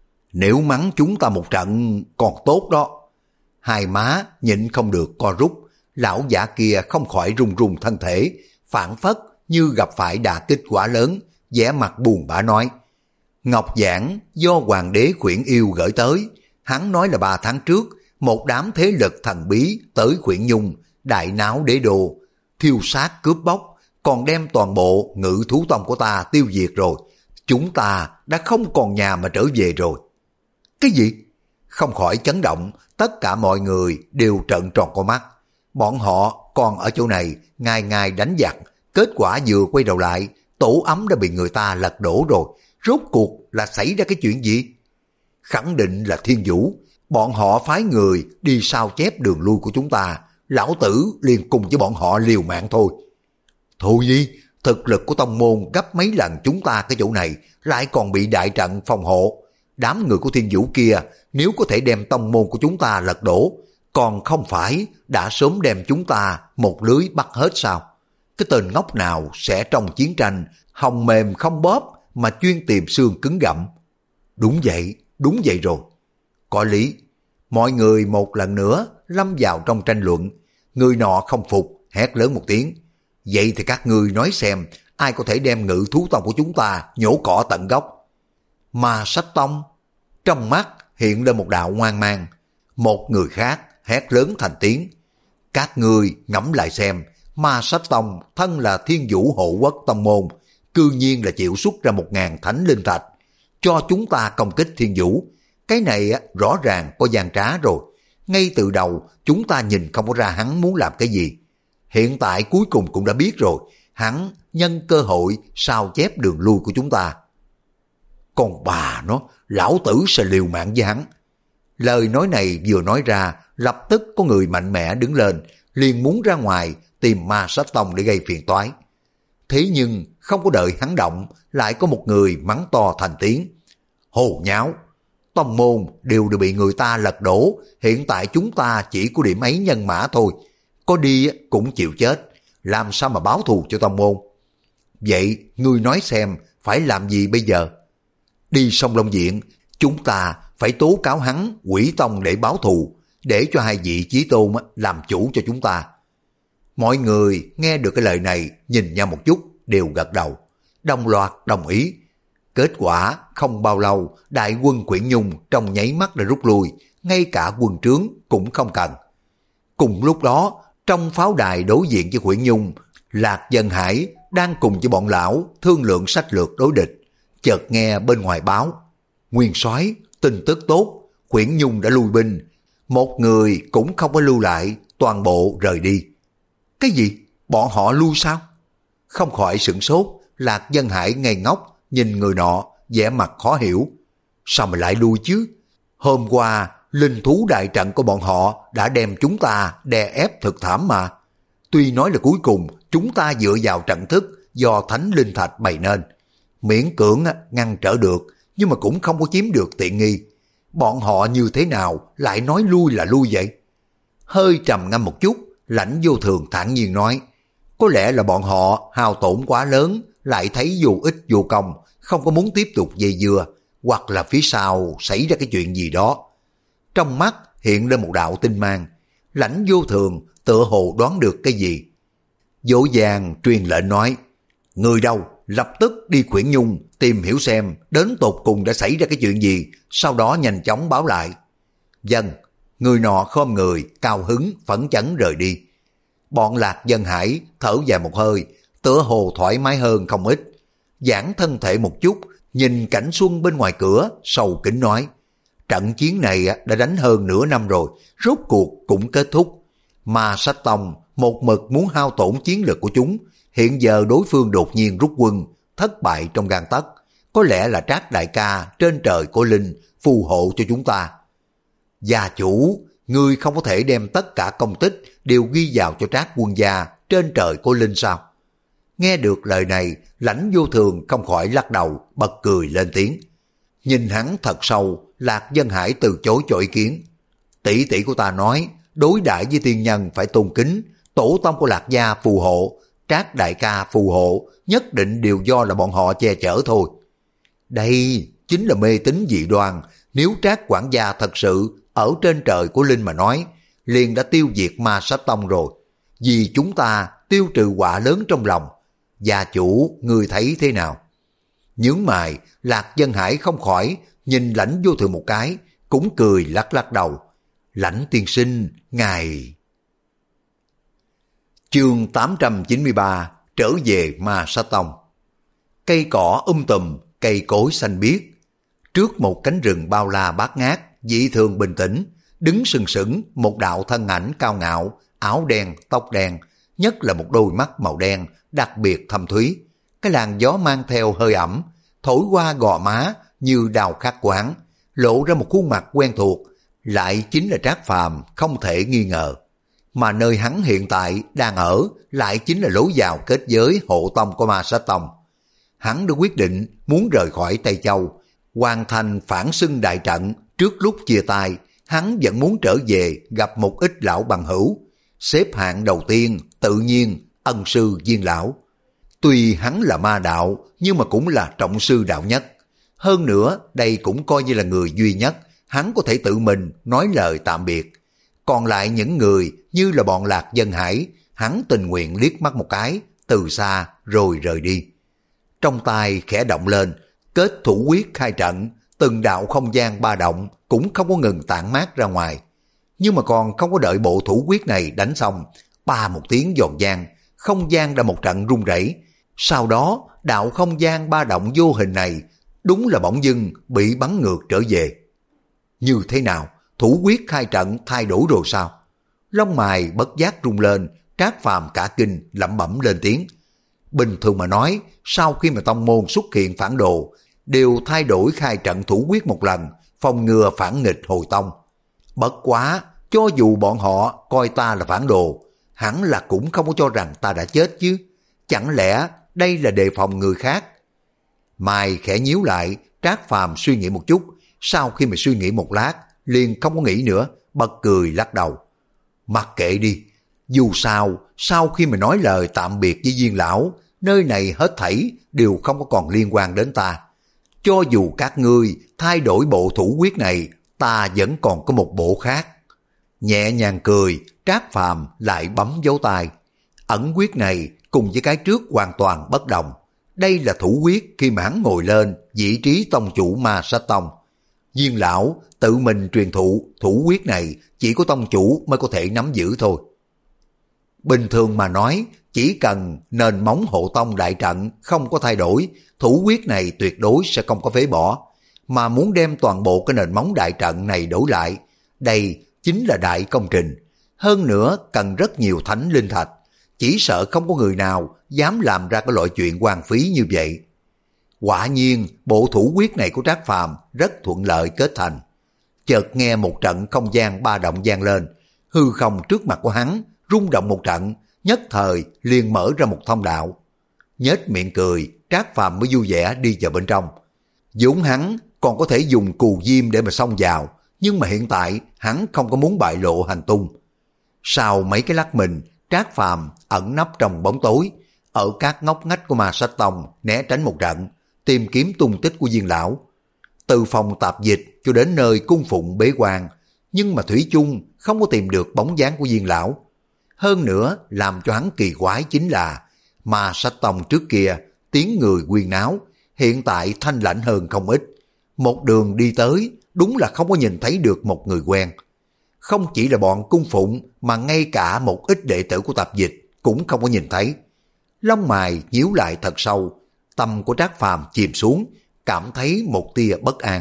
Speaker 1: Nếu mắng chúng ta một trận còn tốt đó. Hai má nhịn không được co rút, lão giả kia không khỏi run run thân thể, phản phất như gặp phải đả kích quá lớn, vẻ mặt buồn bã nói. Ngọc Giảng do hoàng đế Khuyển Yêu gửi tới, hắn nói là ba tháng trước, một đám thế lực thần bí tới Khuyển Nhung, đại náo đế đô, thiêu sát cướp bóc, còn đem toàn bộ ngự thú tông của ta tiêu diệt rồi. Chúng ta đã không còn nhà mà trở về rồi. Cái gì? Không khỏi chấn động, tất cả mọi người đều trợn tròn con mắt. Bọn họ còn ở chỗ này ngày ngày đánh giặc, kết quả vừa quay đầu lại, tổ ấm đã bị người ta lật đổ rồi. Rốt cuộc là xảy ra cái chuyện gì? Khẳng định là Thiên Vũ. Bọn họ phái người đi sao chép đường lui của chúng ta, lão tử liền cùng với bọn họ liều mạng thôi. Thôi đi, thực lực của tông môn gấp mấy lần chúng ta cái chỗ này, lại còn bị đại trận phòng hộ. Đám người của Thiên Vũ kia, nếu có thể đem tông môn của chúng ta lật đổ, còn không phải đã sớm đem chúng ta một lưới bắt hết sao? Cái tên ngốc nào sẽ trong chiến tranh hồng mềm không bóp mà chuyên tìm xương cứng gặm? Đúng vậy, đúng vậy rồi. Có lý. Mọi người một lần nữa lâm vào trong tranh luận. Người nọ không phục, hét lớn một tiếng. Vậy thì các ngươi nói xem, ai có thể đem ngự thú tông của chúng ta nhổ cỏ tận gốc? Ma Sách Tông. Trong mắt hiện lên một đạo ngoan mang. Một người khác hét lớn thành tiếng. Các ngươi ngẫm lại xem, Ma Sách Tông thân là thiên vũ hộ quốc tông môn, cư nhiên là chịu xuất ra một ngàn thánh linh thạch, cho chúng ta công kích thiên vũ. Cái này rõ ràng có gian trá rồi. Ngay từ đầu chúng ta nhìn không có ra hắn muốn làm cái gì. Hiện tại cuối cùng cũng đã biết rồi, hắn nhân cơ hội sao chép đường lui của chúng ta. Còn bà nó, lão tử sẽ liều mạng với hắn. Lời nói này vừa nói ra, lập tức có người mạnh mẽ đứng lên, liền muốn ra ngoài tìm Ma Sách Tông để gây phiền toái. Thế nhưng không có đợi hắn động, lại có một người mắng to thành tiếng. Hồ nháo! Tông môn đều đều bị người ta lật đổ, hiện tại chúng ta chỉ có điểm ấy nhân mã thôi. Có đi cũng chịu chết, làm sao mà báo thù cho tông môn? Vậy ngươi nói xem phải làm gì bây giờ? Đi sông Long Diện, chúng ta phải tố cáo hắn Quỷ Tông để báo thù, để cho hai vị chí tôn làm chủ cho chúng ta. Mọi người nghe được cái lời này, nhìn nhau một chút, đều gật đầu, đồng loạt đồng ý. Kết quả không bao lâu, đại quân Quyển Nhung trong nháy mắt đã rút lui, ngay cả quân trướng cũng không cần. Cùng lúc đó, trong pháo đài đối diện với Quyển Nhung, Lạc Dân Hải đang cùng với bọn lão thương lượng sách lược đối địch. Chợt nghe bên ngoài báo, Nguyên soái, tin tức tốt, Quyển Nhung đã lui binh, một người cũng không có lưu lại, toàn bộ rời đi. Cái gì? Bọn họ lui sao? Không khỏi sửng sốt, Lạc Dân Hải ngây ngốc nhìn người nọ, vẻ mặt khó hiểu. Sao mà lại lui chứ? Hôm qua, linh thú đại trận của bọn họ đã đem chúng ta đè ép thực thảm mà. Tuy nói là cuối cùng chúng ta dựa vào trận thức do thánh linh thạch bày nên, miễn cưỡng ngăn trở được, nhưng mà cũng không có chiếm được tiện nghi. Bọn họ như thế nào lại nói lui là lui vậy? Hơi trầm ngâm một chút, Lãnh Vô Thường thản nhiên nói, có lẽ là bọn họ hao tổn quá lớn, lại thấy vô ích vô công, không có muốn tiếp tục dây dưa, hoặc là phía sau xảy ra cái chuyện gì đó. Trong mắt hiện lên một đạo tinh mang, Lãnh Vô Thường tựa hồ đoán được cái gì. Dỗ dàng truyền lệnh nói, người đâu lập tức đi Quyển Nhung tìm hiểu xem đến tột cùng đã xảy ra cái chuyện gì, sau đó nhanh chóng báo lại. Dân, người nọ khom người, cao hứng, phấn chấn rời đi. Bọn Lạc Dân Hải thở dài một hơi, tựa hồ thoải mái hơn không ít. Giãn thân thể một chút, nhìn cảnh xuân bên ngoài cửa, sầu kính nói, trận chiến này đã đánh hơn nửa năm rồi, rốt cuộc cũng kết thúc. Ma Sách Tông một mực muốn hao tổn chiến lực của chúng, hiện giờ đối phương đột nhiên rút quân, thất bại trong gang tấc, có lẽ là Trác đại ca trên trời có linh phù hộ cho chúng ta. Gia chủ, ngươi không có thể đem tất cả công tích đều ghi vào cho Trác quân gia trên trời có linh sao? Nghe được lời này, Lãnh Vô Thường không khỏi lắc đầu, bật cười lên tiếng. Nhìn hắn thật sâu, Lạc Dân Hải từ chối cho ý kiến. Tỷ tỷ của ta nói, đối đãi với tiên nhân phải tôn kính, tổ tông của Lạc gia phù hộ, Trác đại ca phù hộ, nhất định đều do là bọn họ che chở thôi. Đây chính là mê tín dị đoan, nếu Trác quản gia thật sự ở trên trời của linh mà nói, liền đã tiêu diệt Ma Sách Tông rồi. Vì chúng ta tiêu trừ quả lớn trong lòng. Gia chủ, người thấy thế nào? Nhướng mày, Lạc Dân Hải không khỏi nhìn Lãnh Vô Thường một cái, cũng cười lắc lắc đầu. Lãnh tiên sinh, ngài... Chương tám trăm chín mươi ba, trở về Ma Sách Tông. Cây cỏ um tùm, cây cối xanh biếc. Trước một cánh rừng bao la bát ngát, dị thường bình tĩnh, đứng sừng sững một đạo thân ảnh cao ngạo, áo đen, tóc đen, nhất là một đôi mắt màu đen, đặc biệt thâm thúy. Cái làn gió mang theo hơi ẩm, thổi qua gò má như đào khắc quán, lộ ra một khuôn mặt quen thuộc, lại chính là Trác Phàm không thể nghi ngờ. Mà nơi hắn hiện tại đang ở lại chính là lối vào kết giới hộ tông của Ma Sách Tông. Hắn đã quyết định muốn rời khỏi Tây Châu, hoàn thành phản xưng đại trận. Trước lúc chia tay, hắn vẫn muốn trở về gặp một ít lão bằng hữu. Xếp hạng đầu tiên tự nhiên ân sư Viên lão. Tuy hắn là ma đạo, nhưng mà cũng là trọng sư đạo nhất. Hơn nữa, đây cũng coi như là người duy nhất hắn có thể tự mình nói lời tạm biệt. Còn lại những người như là bọn Lạc Dân Hải, hắn tình nguyện liếc mắt một cái, từ xa rồi rời đi. Trong tay khẽ động lên, kết thủ quyết khai trận, từng đạo không gian ba động cũng không có ngừng tản mát ra ngoài. Nhưng mà còn không có đợi bộ thủ quyết này đánh xong, ba một tiếng giòn vang, không gian đã một trận rung rẩy. Sau đó, đạo không gian ba động vô hình này đúng là bỗng dưng bị bắn ngược trở về. Như thế nào? Thủ quyết khai trận thay đổi rồi sao? Lông mày bất giác rung lên, Trác Phàm cả kinh lẩm bẩm lên tiếng. Bình thường mà nói, sau khi mà tông môn xuất hiện phản đồ, đều thay đổi khai trận thủ quyết một lần, phòng ngừa phản nghịch hồi tông. Bất quá, cho dù bọn họ coi ta là phản đồ, hẳn là cũng không có cho rằng ta đã chết chứ. Chẳng lẽ đây là đề phòng người khác? Mai khẽ nhíu lại, Trác Phàm suy nghĩ một chút, sau khi mà suy nghĩ một lát, liền không có nghĩ nữa, bật cười lắc đầu. Mặc kệ đi, dù sao, sau khi mà nói lời tạm biệt với Viên lão, nơi này hết thảy đều không có còn liên quan đến ta. Cho dù các ngươi thay đổi bộ thủ quyết này, ta vẫn còn có một bộ khác. Nhẹ nhàng cười, Trác Phàm lại bấm dấu tay. Ẩn quyết này cùng với cái trước hoàn toàn bất đồng. Đây là thủ quyết khi mà hắn ngồi lên vị trí tông chủ Ma Sát Tông. Viên lão tự mình truyền thụ thủ quyết này chỉ có tông chủ mới có thể nắm giữ thôi. Bình thường mà nói, chỉ cần nền móng hộ tông đại trận không có thay đổi, thủ quyết này tuyệt đối sẽ không có phế bỏ. Mà muốn đem toàn bộ cái nền móng đại trận này đổi lại, đây chính là đại công trình. Hơn nữa cần rất nhiều thánh linh thạch, chỉ sợ không có người nào dám làm ra cái loại chuyện hoang phí như vậy. Quả nhiên, bộ thủ quyết này của Trác Phàm rất thuận lợi kết thành. Chợt nghe một trận không gian ba động vang lên, hư không trước mặt của hắn rung động một trận, nhất thời liền mở ra một thông đạo. Nhếch miệng cười, Trác Phàm mới vui vẻ đi vào bên trong. Vốn hắn còn có thể dùng cù diêm để mà xông vào, nhưng mà hiện tại hắn không có muốn bại lộ hành tung. Sau mấy cái lắc mình, Trác Phàm ẩn nấp trong bóng tối, ở các ngóc ngách của Ma Sát Tông né tránh một trận, tìm kiếm tung tích của Viên lão. Từ phòng tạp dịch cho đến nơi cung phụng bế quan, nhưng mà thủy chung không có tìm được bóng dáng của Viên lão. Hơn nữa, làm cho hắn kỳ quái chính là Ma Sát Tông trước kia tiếng người huyên náo, hiện tại thanh lạnh hơn không ít. Một đường đi tới, đúng là không có nhìn thấy được một người quen. Không chỉ là bọn cung phụng mà ngay cả một ít đệ tử của tạp dịch cũng không có nhìn thấy. Lông mày nhíu lại thật sâu, tâm của Trác Phàm chìm xuống, cảm thấy một tia bất an.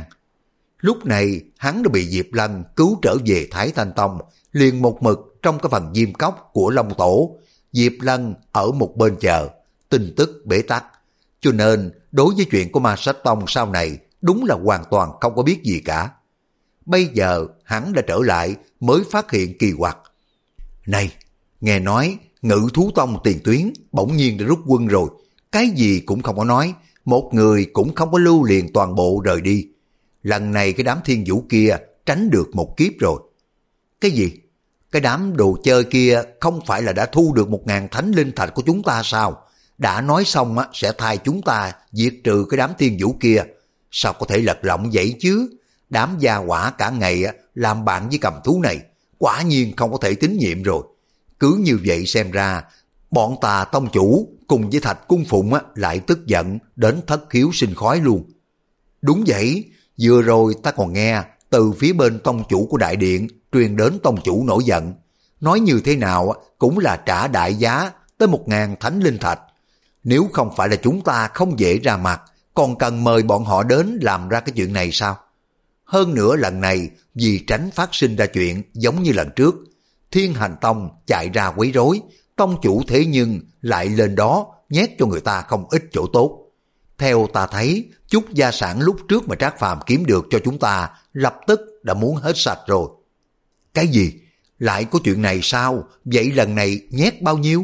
Speaker 1: Lúc này hắn đã bị Diệp Lân cứu trở về Thái Thanh Tông, liền một mực trong cái phần diêm cốc của Long Tổ. Diệp Lân ở một bên chờ, tin tức bế tắc. Cho nên đối với chuyện của Ma Sát Tông sau này đúng là hoàn toàn không có biết gì cả. Bây giờ hắn đã trở lại mới phát hiện kỳ quặc. Này, nghe nói Ngự Thú Tông tiền tuyến bỗng nhiên đã rút quân rồi. Cái gì cũng không có nói, một người cũng không có lưu liền toàn bộ rời đi. Lần này cái đám thiên vũ kia tránh được một kiếp rồi. Cái gì? Cái đám đồ chơi kia không phải là đã thu được một ngàn thánh linh thạch của chúng ta sao? Đã nói xong á, sẽ thay chúng ta diệt trừ cái đám thiên vũ kia. Sao có thể lật lọng vậy chứ? Đám gia hỏa cả ngày á, làm bạn với cầm thú này, quả nhiên không có thể tín nhiệm rồi. Cứ như vậy xem ra, bọn Tà Tông chủ cùng với Thạch Cung Phụng á, lại tức giận đến thất khiếu sinh khói luôn. Đúng vậy, vừa rồi ta còn nghe từ phía bên tông chủ của đại điện truyền đến tông chủ nổi giận. Nói như thế nào cũng là trả đại giá tới một ngàn thánh linh thạch. Nếu không phải là chúng ta không dễ ra mặt, còn cần mời bọn họ đến làm ra cái chuyện này sao? Hơn nữa lần này vì tránh phát sinh ra chuyện giống như lần trước, Thiên Hành Tông chạy ra quấy rối, tông chủ thế nhưng lại lên đó nhét cho người ta không ít chỗ tốt. Theo ta thấy, chút gia sản lúc trước mà Trác Phàm kiếm được cho chúng ta lập tức đã muốn hết sạch rồi. Cái gì? Lại có chuyện này sao? Vậy lần này nhét bao nhiêu?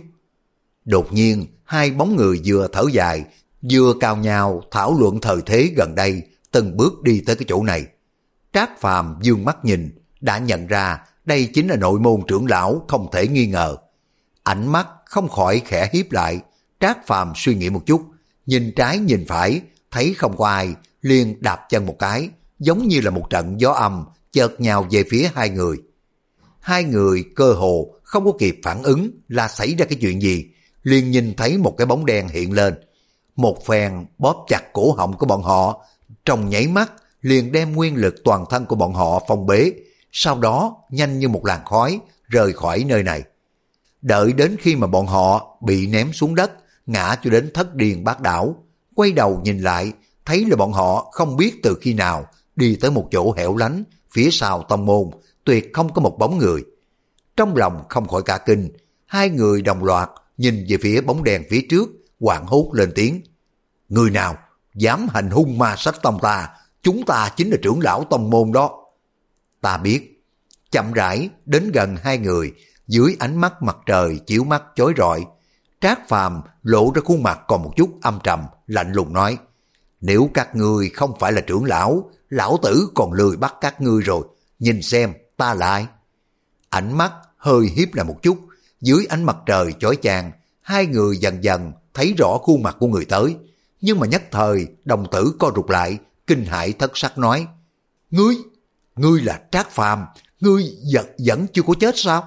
Speaker 1: Đột nhiên, hai bóng người vừa thở dài, vừa cào nhào thảo luận thời thế gần đây, từng bước đi tới cái chỗ này. Trác Phàm dương mắt nhìn, đã nhận ra đây chính là nội môn trưởng lão không thể nghi ngờ. Ánh mắt không khỏi khẽ hiếp lại, Trác Phàm suy nghĩ một chút, nhìn trái nhìn phải, thấy không có ai, liền đạp chân một cái, giống như là một trận gió âm, chợt nhào về phía hai người. Hai người cơ hồ không có kịp phản ứng là xảy ra cái chuyện gì, liền nhìn thấy một cái bóng đen hiện lên. Một phen bóp chặt cổ họng của bọn họ, trong nháy mắt liền đem nguyên lực toàn thân của bọn họ phong bế, sau đó nhanh như một làn khói rời khỏi nơi này. Đợi đến khi mà bọn họ bị ném xuống đất, ngã cho đến thất điên bát đảo, quay đầu nhìn lại, thấy là bọn họ không biết từ khi nào đi tới một chỗ hẻo lánh, phía sau tông môn, tuyệt không có một bóng người. Trong lòng không khỏi cả kinh, hai người đồng loạt nhìn về phía bóng đèn phía trước, hoảng hốt lên tiếng. Người nào dám hành hung ma sách tông ta, chúng ta chính là trưởng lão tông môn đó. Ta biết. Chậm rãi đến gần hai người, dưới ánh mắt mặt trời chiếu mắt chói rọi, Trác Phàm lộ ra khuôn mặt còn một chút âm trầm, lạnh lùng nói: nếu các ngươi không phải là trưởng lão, lão tử còn lười bắt các ngươi rồi, nhìn xem ta là ai. Ánh mắt hơi hiếp lại một chút, dưới ánh mặt trời chói chang, hai người dần dần thấy rõ khuôn mặt của người tới, nhưng mà nhất thời đồng tử co rụt lại, kinh hãi thất sắc nói: Ngươi, ngươi là Trác Phàm, ngươi vẫn, vẫn chưa có chết sao?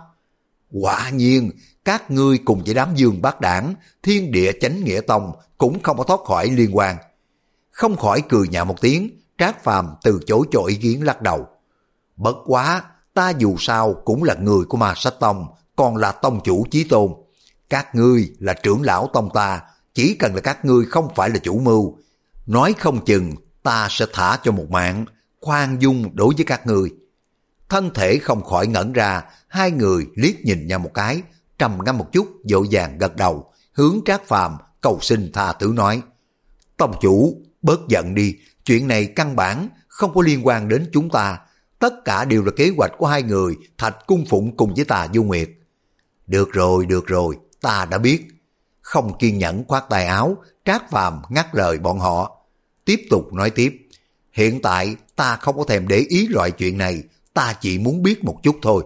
Speaker 1: Quả nhiên, các ngươi cùng với đám Dương Bát Đảng, Thiên Địa Chánh Nghĩa Tông cũng không có thoát khỏi liên quan. Không khỏi cười nhạo một tiếng, Trác Phàm từ chối cho ý kiến lắc đầu. Bất quá, ta dù sao cũng là người của Ma Sách Tông, còn là tông chủ chí tôn. Các ngươi là trưởng lão tông ta, chỉ cần là các ngươi không phải là chủ mưu, nói không chừng ta sẽ thả cho một mạng, khoan dung đối với các ngươi. Thân thể không khỏi ngẩn ra, hai người liếc nhìn nhau một cái, trầm ngâm một chút, vội vàng gật đầu, hướng Trác Phàm cầu xin tha thứ nói: Tông chủ, bớt giận đi, chuyện này căn bản không có liên quan đến chúng ta, tất cả đều là kế hoạch của hai người Thạch Cung Phụng cùng với Tà Du Nguyệt. Được rồi, được rồi, ta đã biết. Không kiên nhẫn khoát tay áo, Trác Phàm ngắt lời bọn họ, tiếp tục nói tiếp: hiện tại ta không có thèm để ý loại chuyện này, ta chỉ muốn biết một chút thôi.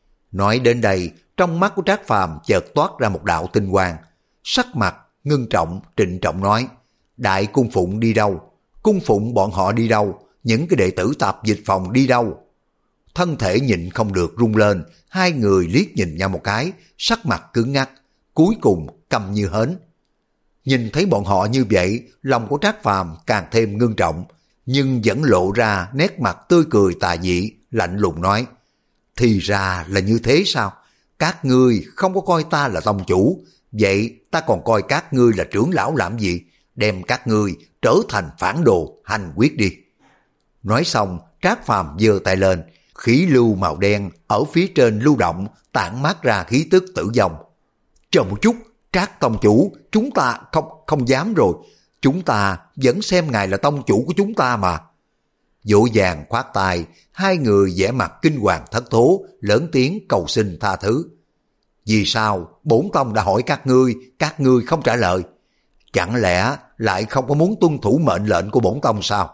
Speaker 1: Nói đến đây, trong mắt của Trác Phàm chợt toát ra một đạo tinh quang, sắc mặt ngưng trọng trịnh trọng nói: Đại Cung Phụng đi đâu? Cung Phụng bọn họ đi đâu? Những cái đệ tử tạp dịch phòng đi đâu? Thân thể nhịn không được rung lên, hai người liếc nhìn nhau một cái, sắc mặt cứng ngắc, cuối cùng câm như hến. Nhìn thấy bọn họ như vậy, lòng của Trác Phàm càng thêm ngưng trọng, nhưng vẫn lộ ra nét mặt tươi cười tà dị, lạnh lùng nói: thì ra là như thế sao? Các ngươi không có coi ta là tông chủ, vậy ta còn coi các ngươi là trưởng lão làm gì? Đem các ngươi trở thành phản đồ, hành quyết đi. Nói xong, Trác Phàm giơ tay lên, khí lưu màu đen ở phía trên lưu động, tản mát ra khí tức tử vong. Chờ một chút, Trác tông chủ, chúng ta không không dám rồi, chúng ta vẫn xem ngài là tông chủ của chúng ta mà. Vội vàng khoát tay, hai người vẻ mặt kinh hoàng thất thố, lớn tiếng cầu xin tha thứ. Vì sao bổn tông đã hỏi các ngươi, các ngươi không trả lời? Chẳng lẽ lại không có muốn tuân thủ mệnh lệnh của bổn tông sao?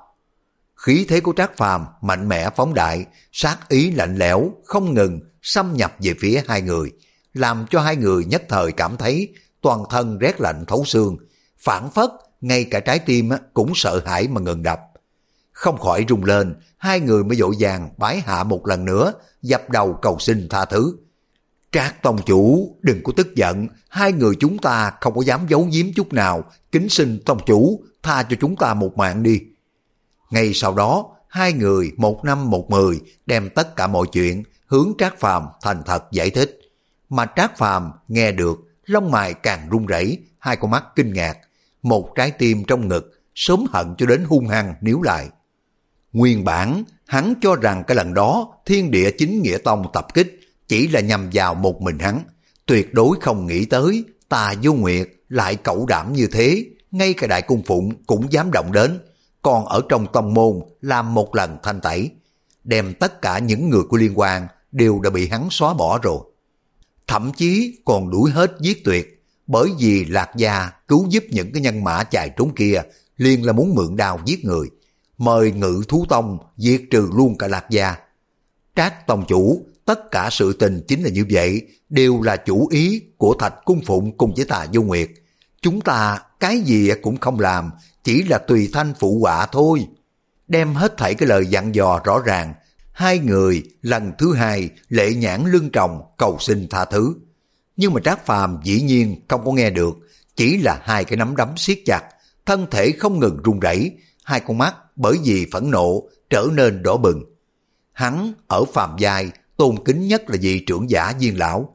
Speaker 1: Khí thế của Trác Phàm mạnh mẽ phóng đại, sát ý lạnh lẽo không ngừng xâm nhập về phía hai người, làm cho hai người nhất thời cảm thấy toàn thân rét lạnh thấu xương, phảng phất ngay cả trái tim cũng sợ hãi mà ngừng đập. Không khỏi rung lên, hai người mới vội vàng bái hạ một lần nữa, dập đầu cầu xin tha thứ. Trác tông chủ, đừng có tức giận, hai người chúng ta không có dám giấu giếm chút nào, kính xin tông chủ tha cho chúng ta một mạng đi. Ngay sau đó, hai người một năm một mười đem tất cả mọi chuyện hướng Trác Phàm thành thật giải thích. Mà Trác Phàm nghe được, lông mày càng run rẩy, hai con mắt kinh ngạc, một trái tim trong ngực sớm hận cho đến hung hăng níu lại. Nguyên bản, hắn cho rằng cái lần đó Thiên Địa Chính Nghĩa Tông tập kích chỉ là nhằm vào một mình hắn, tuyệt đối không nghĩ tới Tà Du Nguyệt lại cẩu đảm như thế, ngay cả Đại Cung Phụng cũng dám động đến, còn ở trong tông môn làm một lần thanh tẩy, đem tất cả những người của liên quan đều đã bị hắn xóa bỏ rồi. Thậm chí còn đuổi hết giết tuyệt, bởi vì Lạc Gia cứu giúp những cái nhân mã chạy trốn kia, liền là muốn mượn đao giết người, mời Ngự Thú Tông diệt trừ luôn cả Lạc Gia. Trác tông chủ, tất cả sự tình chính là như vậy, đều là chủ ý của Thạch Cung Phụng cùng với Tà Du Nguyệt. Chúng ta cái gì cũng không làm, chỉ là tùy thanh phụ họa thôi. Đem hết thảy cái lời dặn dò rõ ràng, hai người lần thứ hai lệ nhãn lưng tròng cầu xin tha thứ. Nhưng mà Trác Phàm dĩ nhiên không có nghe được, chỉ là hai cái nắm đấm siết chặt, thân thể không ngừng run rẩy, hai con mắt bởi vì phẫn nộ trở nên đỏ bừng. Hắn ở phàm giai tôn kính nhất là vị trưởng giả Viên lão,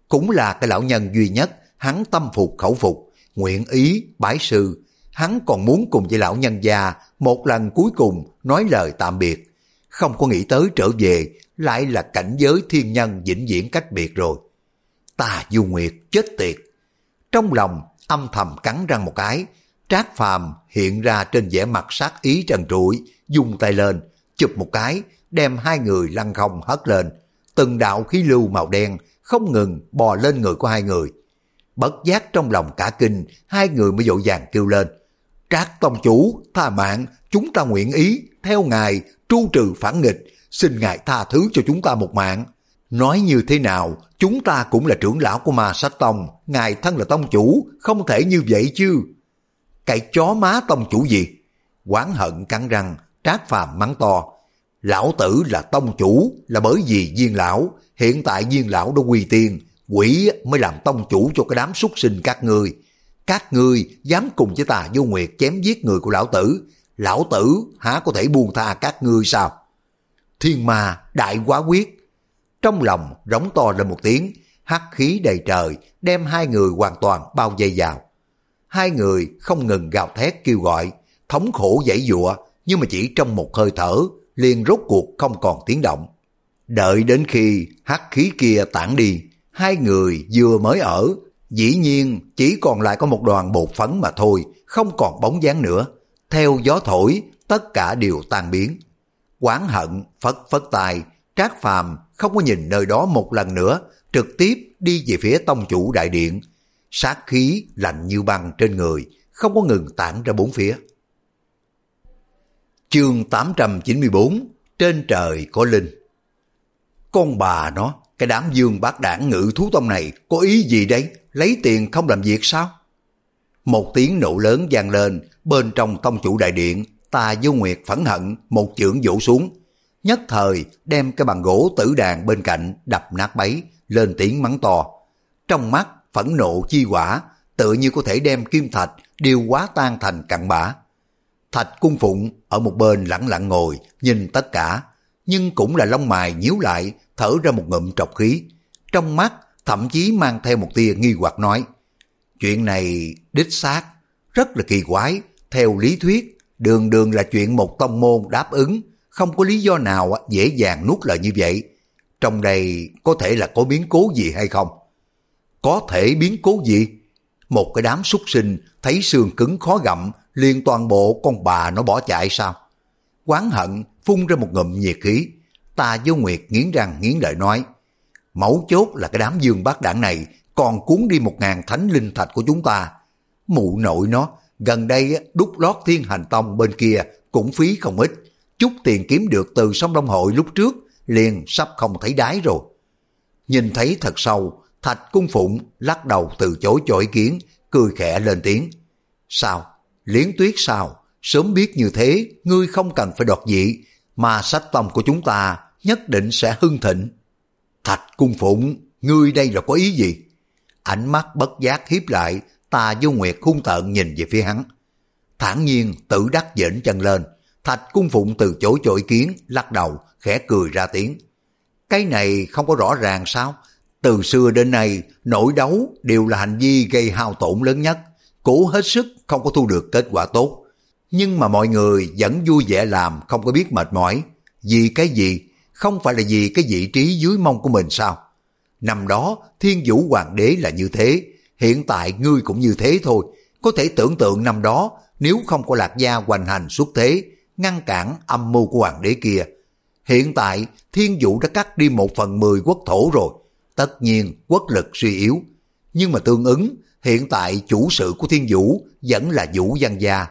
Speaker 1: cũng là cái lão nhân duy nhất hắn tâm phục khẩu phục, nguyện ý bái sư. Hắn còn muốn cùng với lão nhân già một lần cuối cùng nói lời tạm biệt. Không có nghĩ tới trở về lại là cảnh giới thiên nhân vĩnh viễn cách biệt rồi. Tà Du Nguyệt chết tiệt. Trong lòng âm thầm cắn răng một cái, Trác Phàm hiện ra trên vẻ mặt sát ý trần trụi, dùng tay lên, chụp một cái, đem hai người lăn không hất lên. Từng đạo khí lưu màu đen không ngừng bò lên người của hai người. Bất giác trong lòng cả kinh, hai người mới vội vàng kêu lên. Trác tông chủ, tha mạng, chúng ta nguyện ý, theo ngài, tru trừ phản nghịch, xin ngài tha thứ cho chúng ta một mạng. Nói như thế nào, chúng ta cũng là trưởng lão của Ma Sách Tông, ngài thân là tông chủ, không thể như vậy chứ. Cái chó má tông chủ gì? Oán hận cắn răng, Trác Phàm mắng to. Lão tử là tông chủ là bởi vì Viên lão, hiện tại Viên lão đã quy tiên, quỷ mới làm tông chủ cho cái đám súc sinh các ngươi. Các ngươi dám cùng với Tà Du Nguyệt chém giết người của lão tử, lão tử há có thể buông tha các ngươi sao? Thiên ma đại quá quyết. Trong lòng rống to lên một tiếng, hắc khí đầy trời đem hai người hoàn toàn bao vây vào. Hai người không ngừng gào thét kêu gọi, thống khổ giãy giụa, nhưng mà chỉ trong một hơi thở liền rốt cuộc không còn tiếng động. Đợi đến khi hắc khí kia tản đi, hai người vừa mới ở, dĩ nhiên chỉ còn lại có một đoàn bột phấn mà thôi, không còn bóng dáng nữa. Theo gió thổi, tất cả đều tan biến. Oán hận phất phất tay, Trác Phàm không có nhìn nơi đó một lần nữa, trực tiếp đi về phía tông chủ đại điện. Sát khí lạnh như băng trên người, không có ngừng tản ra bốn phía. Chương tám trăm chín mươi bốn, trên trời có linh. Con bà nó, cái đám Dương Bát Đảng Ngự Thú Tông này có ý gì đấy? Lấy tiền không làm việc sao? Một tiếng nổ lớn vang lên, bên trong tông chủ đại điện, Tà Du Nguyệt phẫn hận một chưởng vỗ xuống, nhất thời đem cái bàn gỗ tử đàn bên cạnh đập nát bấy, lên tiếng mắng to. Trong mắt phẫn nộ chi hỏa, tựa như có thể đem kim thạch đều hóa tan thành cặn bã. Thạch Cung Phụng ở một bên lẳng lặng ngồi nhìn tất cả, nhưng cũng là lông mày nhíu lại, thở ra một ngụm trọc khí. Trong mắt thậm chí mang theo một tia nghi hoặc nói, chuyện này đích xác rất là kỳ quái. Theo lý thuyết, đường đường là chuyện một tông môn đáp ứng, không có lý do nào dễ dàng nuốt lời như vậy. Trong đây có thể là có biến cố gì hay không? Có thể biến cố gì? Một cái đám súc sinh thấy xương cứng khó gặm, liền toàn bộ con bà nó bỏ chạy sao? Oán hận phun ra một ngụm nhiệt khí. Tà Du Nguyệt nghiến răng nghiến lợi nói, mấu chốt là cái đám Dương Bát Đảng này còn cuốn đi một ngàn thánh linh thạch của chúng ta. Mụ nội nó, gần đây đúc lót Thiên Hành Tông bên kia cũng phí không ít, chút tiền kiếm được từ sông Đông Hội lúc trước liền sắp không thấy đáy rồi. Nhìn thấy thật sâu, Thạch Cung Phụng lắc đầu từ chối cho ý kiến, cười khẽ lên tiếng. Sao? Liễn Tuyết sao? Sớm biết như thế, ngươi không cần phải đoạt dị, mà sách tông của chúng ta nhất định sẽ hưng thịnh. Thạch Cung Phụng, ngươi đây là có ý gì? Ánh mắt bất giác hiếp lại, Tà Du Nguyệt hung tợn nhìn về phía hắn. Thản nhiên tự đắc dễn chân lên, Thạch Cung Phụng từ chối cho ý kiến, lắc đầu, khẽ cười ra tiếng. Cái này không có rõ ràng sao? Từ xưa đến nay, nội đấu đều là hành vi gây hao tổn lớn nhất, cố hết sức không có thu được kết quả tốt. Nhưng mà mọi người vẫn vui vẻ làm, không có biết mệt mỏi. Vì cái gì? Không phải là vì cái vị trí dưới mông của mình sao? Năm đó Thiên Vũ Hoàng đế là như thế, hiện tại ngươi cũng như thế thôi. Có thể tưởng tượng năm đó nếu không có Lạc Gia hoành hành xuất thế, ngăn cản âm mưu của hoàng đế kia, hiện tại Thiên Vũ đã cắt đi một phần mười quốc thổ rồi. Tất nhiên quốc lực suy yếu, nhưng mà tương ứng hiện tại chủ sự của Thiên Vũ vẫn là Vũ Văn Gia.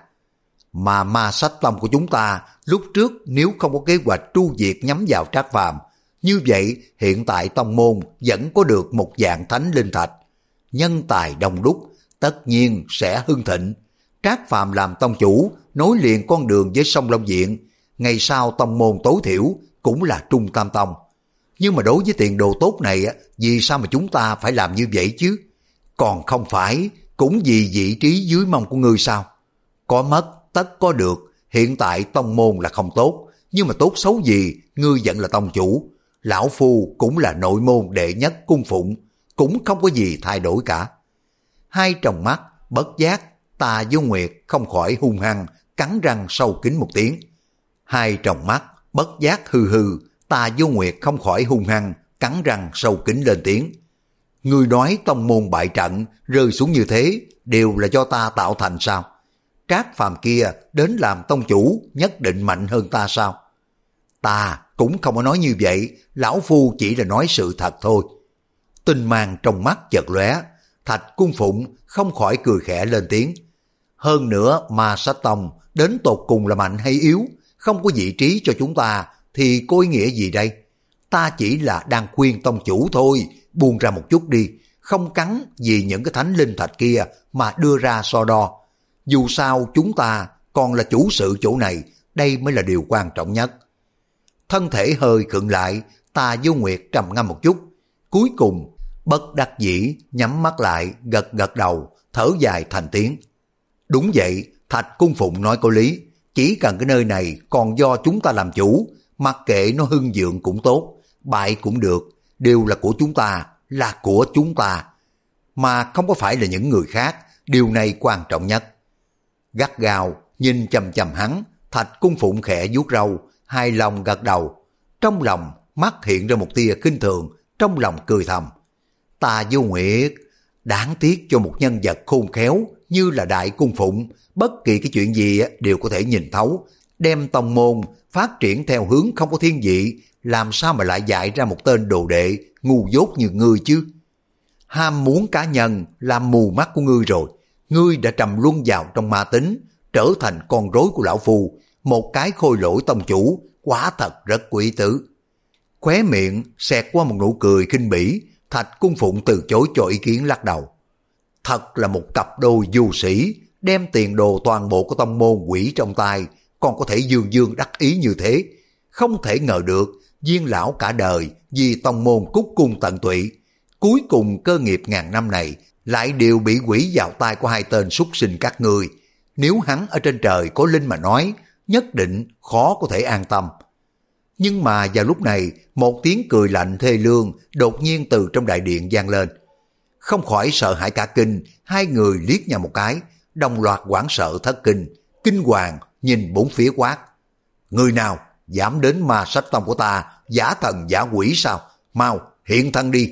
Speaker 1: Mà Ma Sách Tông của chúng ta lúc trước nếu không có kế hoạch tru diệt nhắm vào Trác Phàm, như vậy hiện tại tông môn vẫn có được một dạng thánh linh thạch, nhân tài đông đúc, tất nhiên sẽ hưng thịnh. Trác Phàm làm tông chủ, nối liền con đường với sông Long Diện, ngày sau tông môn tối thiểu cũng là Trung Tam Tông. Nhưng mà đối với tiền đồ tốt này, vì sao mà chúng ta phải làm như vậy chứ? Còn không phải cũng vì vị trí dưới mông của ngươi sao? Có mất tất có được, hiện tại tông môn là không tốt, nhưng mà tốt xấu gì, ngươi vẫn là tông chủ. Lão Phu cũng là nội môn đệ nhất Cung Phụng, cũng không có gì thay đổi cả. Hai tròng mắt bất giác Tà Vô Nguyệt không khỏi hung hăng cắn răng sâu kín một tiếng. Hai tròng mắt bất giác hừ hừ, Tà Vô Nguyệt không khỏi hung hăng cắn răng sâu kín lên tiếng. Ngươi nói tông môn bại trận rơi xuống như thế đều là do ta tạo thành sao? Trác Phàm kia đến làm tông chủ nhất định mạnh hơn ta sao? Ta cũng không có nói như vậy, lão phu chỉ là nói sự thật thôi. Tinh mang trong mắt chợt lóe, Thạch Cung Phụng không khỏi cười khẽ lên tiếng. Hơn nữa Ma Sát Tông đến tột cùng là mạnh hay yếu, không có vị trí cho chúng ta thì có ý nghĩa gì đây? Ta chỉ là đang khuyên tông chủ thôi, buông ra một chút đi, không cắn vì những cái thánh linh thạch kia mà đưa ra so đo. Dù sao chúng ta còn là chủ sự chỗ này, đây mới là điều quan trọng nhất. Thân thể hơi khựng lại, Tà Vô Nguyệt trầm ngâm một chút, cuối cùng bất đắc dĩ nhắm mắt lại, gật gật đầu, thở dài thành tiếng. Đúng vậy, Thạch Cung Phụng nói có lý, chỉ cần cái nơi này còn do chúng ta làm chủ, mặc kệ nó hưng vượng cũng tốt, bại cũng được, đều là của chúng ta, là của chúng ta, mà không có phải là những người khác, điều này quan trọng nhất. Gắt gao nhìn chằm chằm hắn, Thạch Cung Phụng khẽ vuốt râu, hài lòng gật đầu, trong lòng mắt hiện ra một tia khinh thường, trong lòng cười thầm. Tà Vô Nguyệt, đáng tiếc cho một nhân vật khôn khéo như là Đại Cung Phụng, bất kỳ cái chuyện gì đều có thể nhìn thấu, đem tông môn phát triển theo hướng không có thiên vị, làm sao mà lại dạy ra một tên đồ đệ ngu dốt như ngươi chứ? Ham muốn cá nhân làm mù mắt của ngươi rồi, ngươi đã trầm luân vào trong ma tính, trở thành con rối của lão phu, một cái khôi lỗi tông chủ, quả thật rất quý tứ. Khóe miệng xẹt qua một nụ cười khinh bỉ, Thạch Cung Phụng từ chối cho ý kiến lắc đầu. Thật là một cặp đôi du sĩ, đem tiền đồ toàn bộ của tông môn quỷ trong tay, còn có thể dương dương đắc ý như thế. Không thể ngờ được, Viên lão cả đời vì tông môn cúc cung tận tụy, cuối cùng cơ nghiệp ngàn năm này lại đều bị quỷ vào tay của hai tên súc sinh các ngươi. Nếu hắn ở trên trời có linh mà nói, nhất định khó có thể an tâm. Nhưng mà vào lúc này, một tiếng cười lạnh thê lương đột nhiên từ trong đại điện vang lên. Không khỏi sợ hãi cả kinh, hai người liếc nhau một cái, đồng loạt hoảng sợ thất kinh, kinh hoàng nhìn bốn phía quát. Người nào dám đến Ma Sách Tông của ta, giả thần giả quỷ sao? Mau hiện thân đi.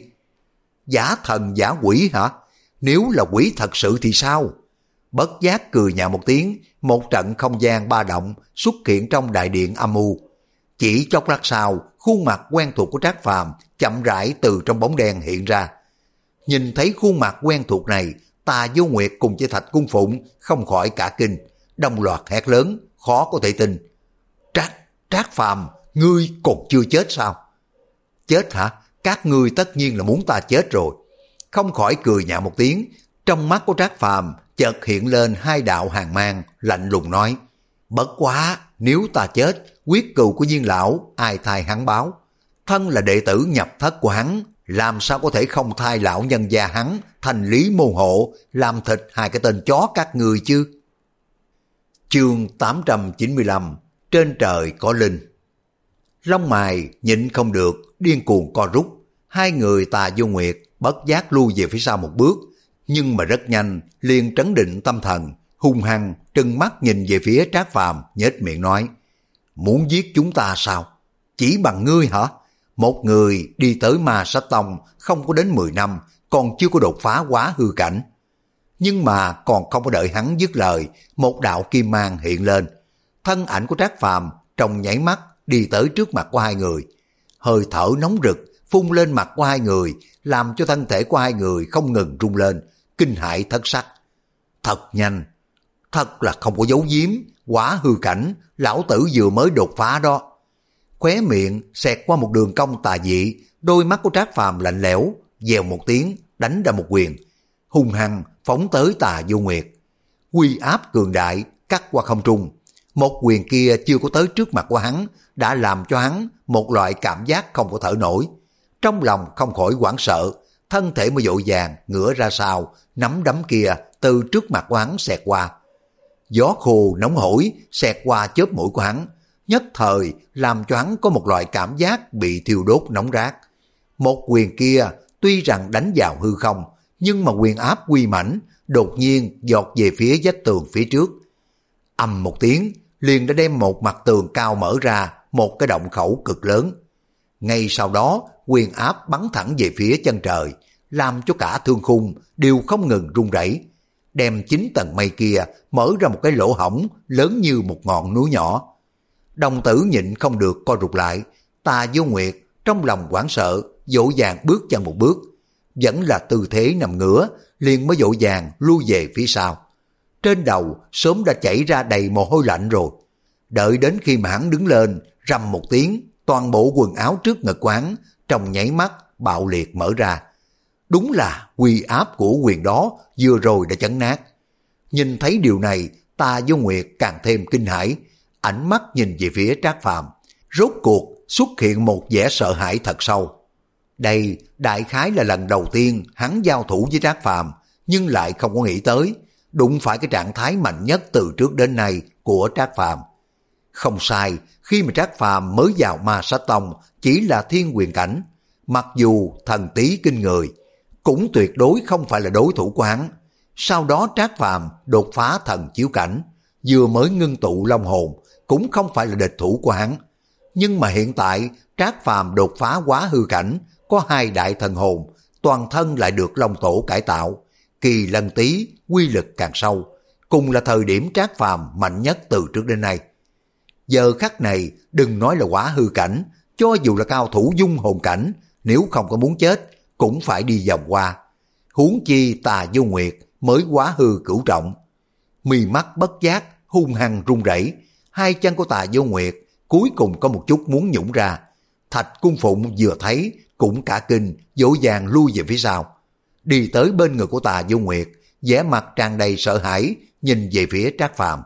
Speaker 1: Giả thần giả quỷ hả? Nếu là quỷ thật sự thì sao? Bất giác cười nhạo một tiếng, một trận không gian ba động xuất hiện trong đại điện âm u. Chỉ chốc lát sau, khuôn mặt quen thuộc của Trác Phàm chậm rãi từ trong bóng đen hiện ra. Nhìn thấy khuôn mặt quen thuộc này, Tà Vô Nguyệt cùng với Thạch Cung Phụng không khỏi cả kinh, đồng loạt hét lớn, khó có thể tin. Trác, Trác Phàm, ngươi còn chưa chết sao? Chết hả? Các ngươi tất nhiên là muốn ta chết rồi. Không khỏi cười nhạo một tiếng, trong mắt của Trác Phàm chợt hiện lên hai đạo hàn mang, lạnh lùng nói. Bất quá, nếu ta chết, quyết cừu của Viên lão ai thay hắn báo? Thân là đệ tử nhập thất của hắn, làm sao có thể không thay lão nhân gia hắn thành Lý Môn Hộ làm thịt hai cái tên chó các người chứ? Chương tám trăm chín mươi lăm, trên trời có linh. Lông mày nhịn không được, điên cuồng co rút, hai người Tà Vô Nguyệt bất giác lui về phía sau một bước, nhưng mà rất nhanh liền trấn định tâm thần, hung hăng trừng mắt nhìn về phía Trác Phàm, nhếch miệng nói. Muốn giết chúng ta sao? Chỉ bằng ngươi hả? Một người đi tới Ma Sách Tông không có đến mười năm, còn chưa có đột phá quá hư cảnh. Nhưng mà còn không có đợi hắn dứt lời, một đạo kim mang hiện lên. Thân ảnh của Trác Phàm trong nháy mắt đi tới trước mặt của hai người. Hơi thở nóng rực phun lên mặt của hai người, làm cho thân thể của hai người không ngừng rung lên, kinh hãi thất sắc. Thật nhanh, thật là không có giấu giếm, quá hư cảnh, lão tử vừa mới đột phá đó. Khóe miệng xẹt qua một đường cong tà dị, đôi mắt của Trác Phàm lạnh lẽo, dèo một tiếng đánh ra một quyền, hung hăng phóng tới Tà Vô Nguyệt. Uy áp cường đại cắt qua không trung, một quyền kia chưa có tới trước mặt của hắn đã làm cho hắn một loại cảm giác không có thở nổi. Trong lòng không khỏi hoảng sợ, thân thể mới vội vàng ngửa ra sau, nắm đấm kia từ trước mặt của hắn xẹt qua. Gió khô nóng hổi xẹt qua chớp mũi của hắn, nhất thời làm cho hắn có một loại cảm giác bị thiêu đốt nóng rát. Một quyền kia tuy rằng đánh vào hư không, nhưng mà quyền áp quy mãnh đột nhiên giọt về phía vách tường phía trước. Ầm một tiếng, liền đã đem một mặt tường cao mở ra một cái động khẩu cực lớn. Ngay sau đó, quyền áp bắn thẳng về phía chân trời, làm cho cả thương khung đều không ngừng rung rẩy, đem chín tầng mây kia mở ra một cái lỗ hổng lớn như một ngọn núi nhỏ. Đồng tử nhịn không được co rụt lại, Tà Vô Nguyệt trong lòng hoảng sợ, vội vàng bước chân một bước, vẫn là tư thế nằm ngửa, liền mới vội vàng lui về phía sau. Trên đầu sớm đã chảy ra đầy mồ hôi lạnh rồi. Đợi đến khi mà hắn đứng lên, rầm một tiếng, toàn bộ quần áo trước ngực quán trong nháy mắt bạo liệt mở ra. Đúng là uy áp của quyền đó vừa rồi đã chấn nát. Nhìn thấy điều này, Tà Vô Nguyệt càng thêm kinh hãi, ánh mắt nhìn về phía Trác Phàm, rốt cuộc xuất hiện một vẻ sợ hãi thật sâu. Đây đại khái là lần đầu tiên hắn giao thủ với Trác Phàm, nhưng lại không có nghĩ tới đụng phải cái trạng thái mạnh nhất từ trước đến nay của Trác Phàm. Không sai, khi mà Trác Phàm mới vào Ma Sát Tông chỉ là thiên quyền cảnh, mặc dù thần tí kinh người, cũng tuyệt đối không phải là đối thủ của hắn. Sau đó Trác Phàm đột phá thần chiếu cảnh, vừa mới ngưng tụ long hồn, cũng không phải là địch thủ của hắn. Nhưng mà hiện tại Trác Phàm đột phá quá hư cảnh, có hai đại thần hồn, toàn thân lại được long tổ cải tạo, kỳ lân tí, quy lực càng sâu, cùng là thời điểm Trác Phàm mạnh nhất từ trước đến nay. Giờ khắc này đừng nói là quá hư cảnh, cho dù là cao thủ dung hồn cảnh, nếu không có muốn chết cũng phải đi vòng qua. Huống chi Tà Vô Nguyệt mới quá hư cửu trọng. Mi mắt bất giác hung hăng run rẩy, hai chân của Tà Vô Nguyệt cuối cùng có một chút muốn nhũng ra. Thạch Cung Phụng vừa thấy cũng cả kinh, vội vàng lui về phía sau, đi tới bên người của Tà Vô Nguyệt, vẻ mặt tràn đầy sợ hãi nhìn về phía Trác Phàm.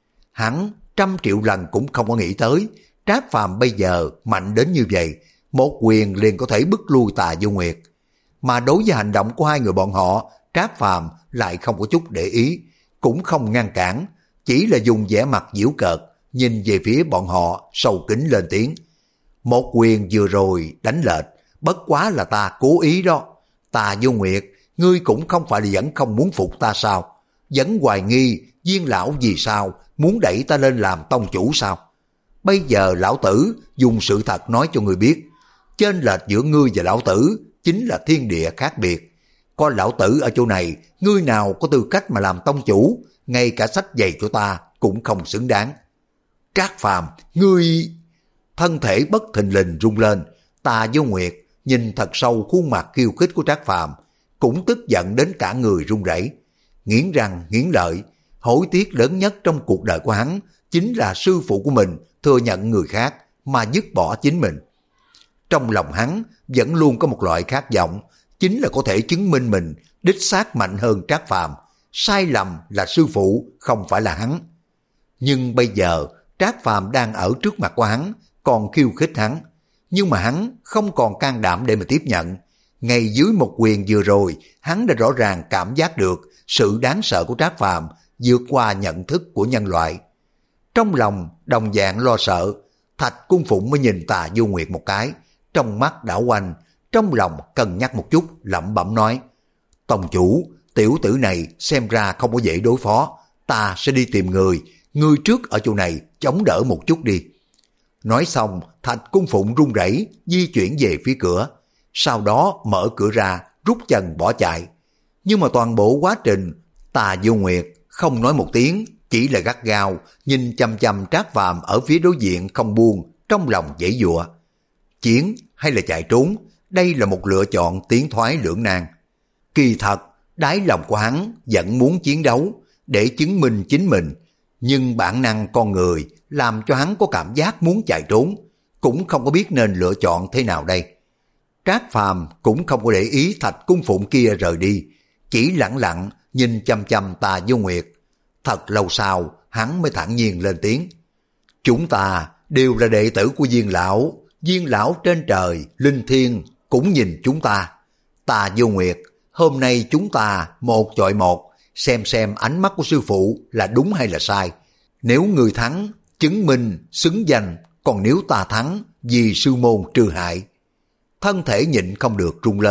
Speaker 1: Hắn trăm triệu lần cũng không có nghĩ tới Trác Phàm bây giờ mạnh đến như vậy, một quyền liền có thể bức lui Tà Vô Nguyệt. Mà đối với hành động của hai người bọn họ, Trác Phàm lại không có chút để ý, cũng không ngăn cản, chỉ là dùng vẻ mặt giễu cợt nhìn về phía bọn họ, sâu kín lên tiếng: một quyền vừa rồi đánh lệch, bất quá là ta cố ý đó. Tà Vô Nguyệt, ngươi cũng không phải là vẫn không muốn phục ta sao? Vẫn hoài nghi Viên lão vì sao muốn đẩy ta lên làm tông chủ sao? Bây giờ lão tử dùng sự thật nói cho ngươi biết, chênh lệch giữa ngươi và lão tử chính là thiên địa khác biệt. Có lão tử ở chỗ này, ngươi nào có tư cách mà làm tông chủ, ngay cả sách giày cho ta cũng không xứng đáng. Trác Phàm, ngươi... Thân thể bất thình lình rung lên, Tà Vô Nguyệt nhìn thật sâu khuôn mặt khiêu khích của Trác Phàm, cũng tức giận đến cả người run rẩy, nghiến răng nghiến lợi. Hối tiếc lớn nhất trong cuộc đời của hắn chính là sư phụ của mình thừa nhận người khác mà dứt bỏ chính mình. Trong lòng hắn vẫn luôn có một loại khát vọng, chính là có thể chứng minh mình đích xác mạnh hơn Trác Phàm, sai lầm là sư phụ không phải là hắn. Nhưng bây giờ Trác Phàm đang ở trước mặt của hắn, còn khiêu khích hắn, nhưng mà hắn không còn can đảm để mà tiếp nhận. Ngay dưới một quyền vừa rồi, hắn đã rõ ràng cảm giác được sự đáng sợ của Trác Phàm vượt qua nhận thức của nhân loại. Trong lòng đồng dạng lo sợ, Thạch Cung Phụng mới nhìn Tà Vô Nguyệt một cái, trong mắt đảo quanh, trong lòng cân nhắc một chút, lẩm bẩm nói: tông chủ, tiểu tử này xem ra không có dễ đối phó, ta sẽ đi tìm người, ngươi trước ở chỗ này chống đỡ một chút đi. Nói xong, Thạch Cung Phụng run rẩy di chuyển về phía cửa, sau đó mở cửa ra, rút chân bỏ chạy. Nhưng mà toàn bộ quá trình, Tà Vô Nguyệt không nói một tiếng, chỉ là gắt gao nhìn chăm chăm Trác Phàm ở phía đối diện không buông, trong lòng giãy giụa. Chiến hay là chạy trốn, đây là một lựa chọn tiến thoái lưỡng nan. Kỳ thật, đáy lòng của hắn vẫn muốn chiến đấu để chứng minh chính mình, nhưng bản năng con người làm cho hắn có cảm giác muốn chạy trốn, cũng không có biết nên lựa chọn thế nào đây. Trác Phàm cũng không có để ý Thạch Cung Phụng kia rời đi, chỉ lặng lặng nhìn chăm chăm Tà Vô Nguyệt. Thật lâu sau, hắn mới thản nhiên lên tiếng: chúng ta đều là đệ tử của Viên lão, Viên lão trên trời, linh thiên cũng nhìn chúng ta. Tà Vô Nguyệt, hôm nay chúng ta một chọi một, xem xem ánh mắt của sư phụ là đúng hay là sai. Nếu người thắng, chứng minh, xứng danh, còn nếu ta thắng, vì sư môn trừ hại. Thân thể nhịn không được rung lên,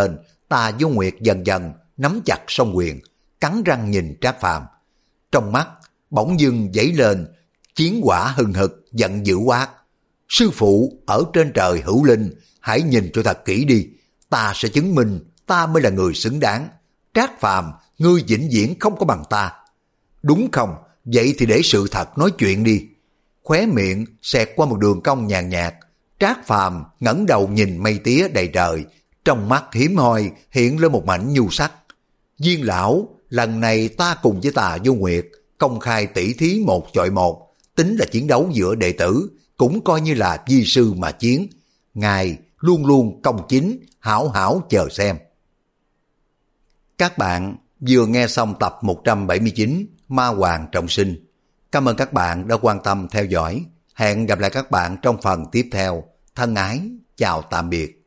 Speaker 1: Tà Vô Nguyệt dần dần nắm chặt song quyền, cắn răng nhìn Trác Phàm. Trong mắt bỗng dưng dấy lên chiến hỏa hừng hực, giận dữ quát: sư phụ ở trên trời hữu linh, hãy nhìn cho thật kỹ đi, ta sẽ chứng minh ta mới là người xứng đáng. Trác Phàm, ngươi vĩnh viễn không có bằng ta. Đúng không? Vậy thì để sự thật nói chuyện đi. Khóe miệng xẹt qua một đường cong nhàn nhạt, Trác Phàm ngẩng đầu nhìn mây tía đầy trời, trong mắt hiếm hoi hiện lên một mảnh nhu sắc. Viên lão, lần này ta cùng với Tà Vô Nguyệt công khai tỷ thí một chọi một, tính là chiến đấu giữa đệ tử, cũng coi như là vi sư mà chiến. Ngài luôn luôn công chính, hảo hảo chờ xem. Các bạn vừa nghe xong tập một trăm bảy mươi chín Ma Hoàng Trọng Sinh. Cảm ơn các bạn đã quan tâm theo dõi. Hẹn gặp lại các bạn trong phần tiếp theo. Thân ái, chào tạm biệt.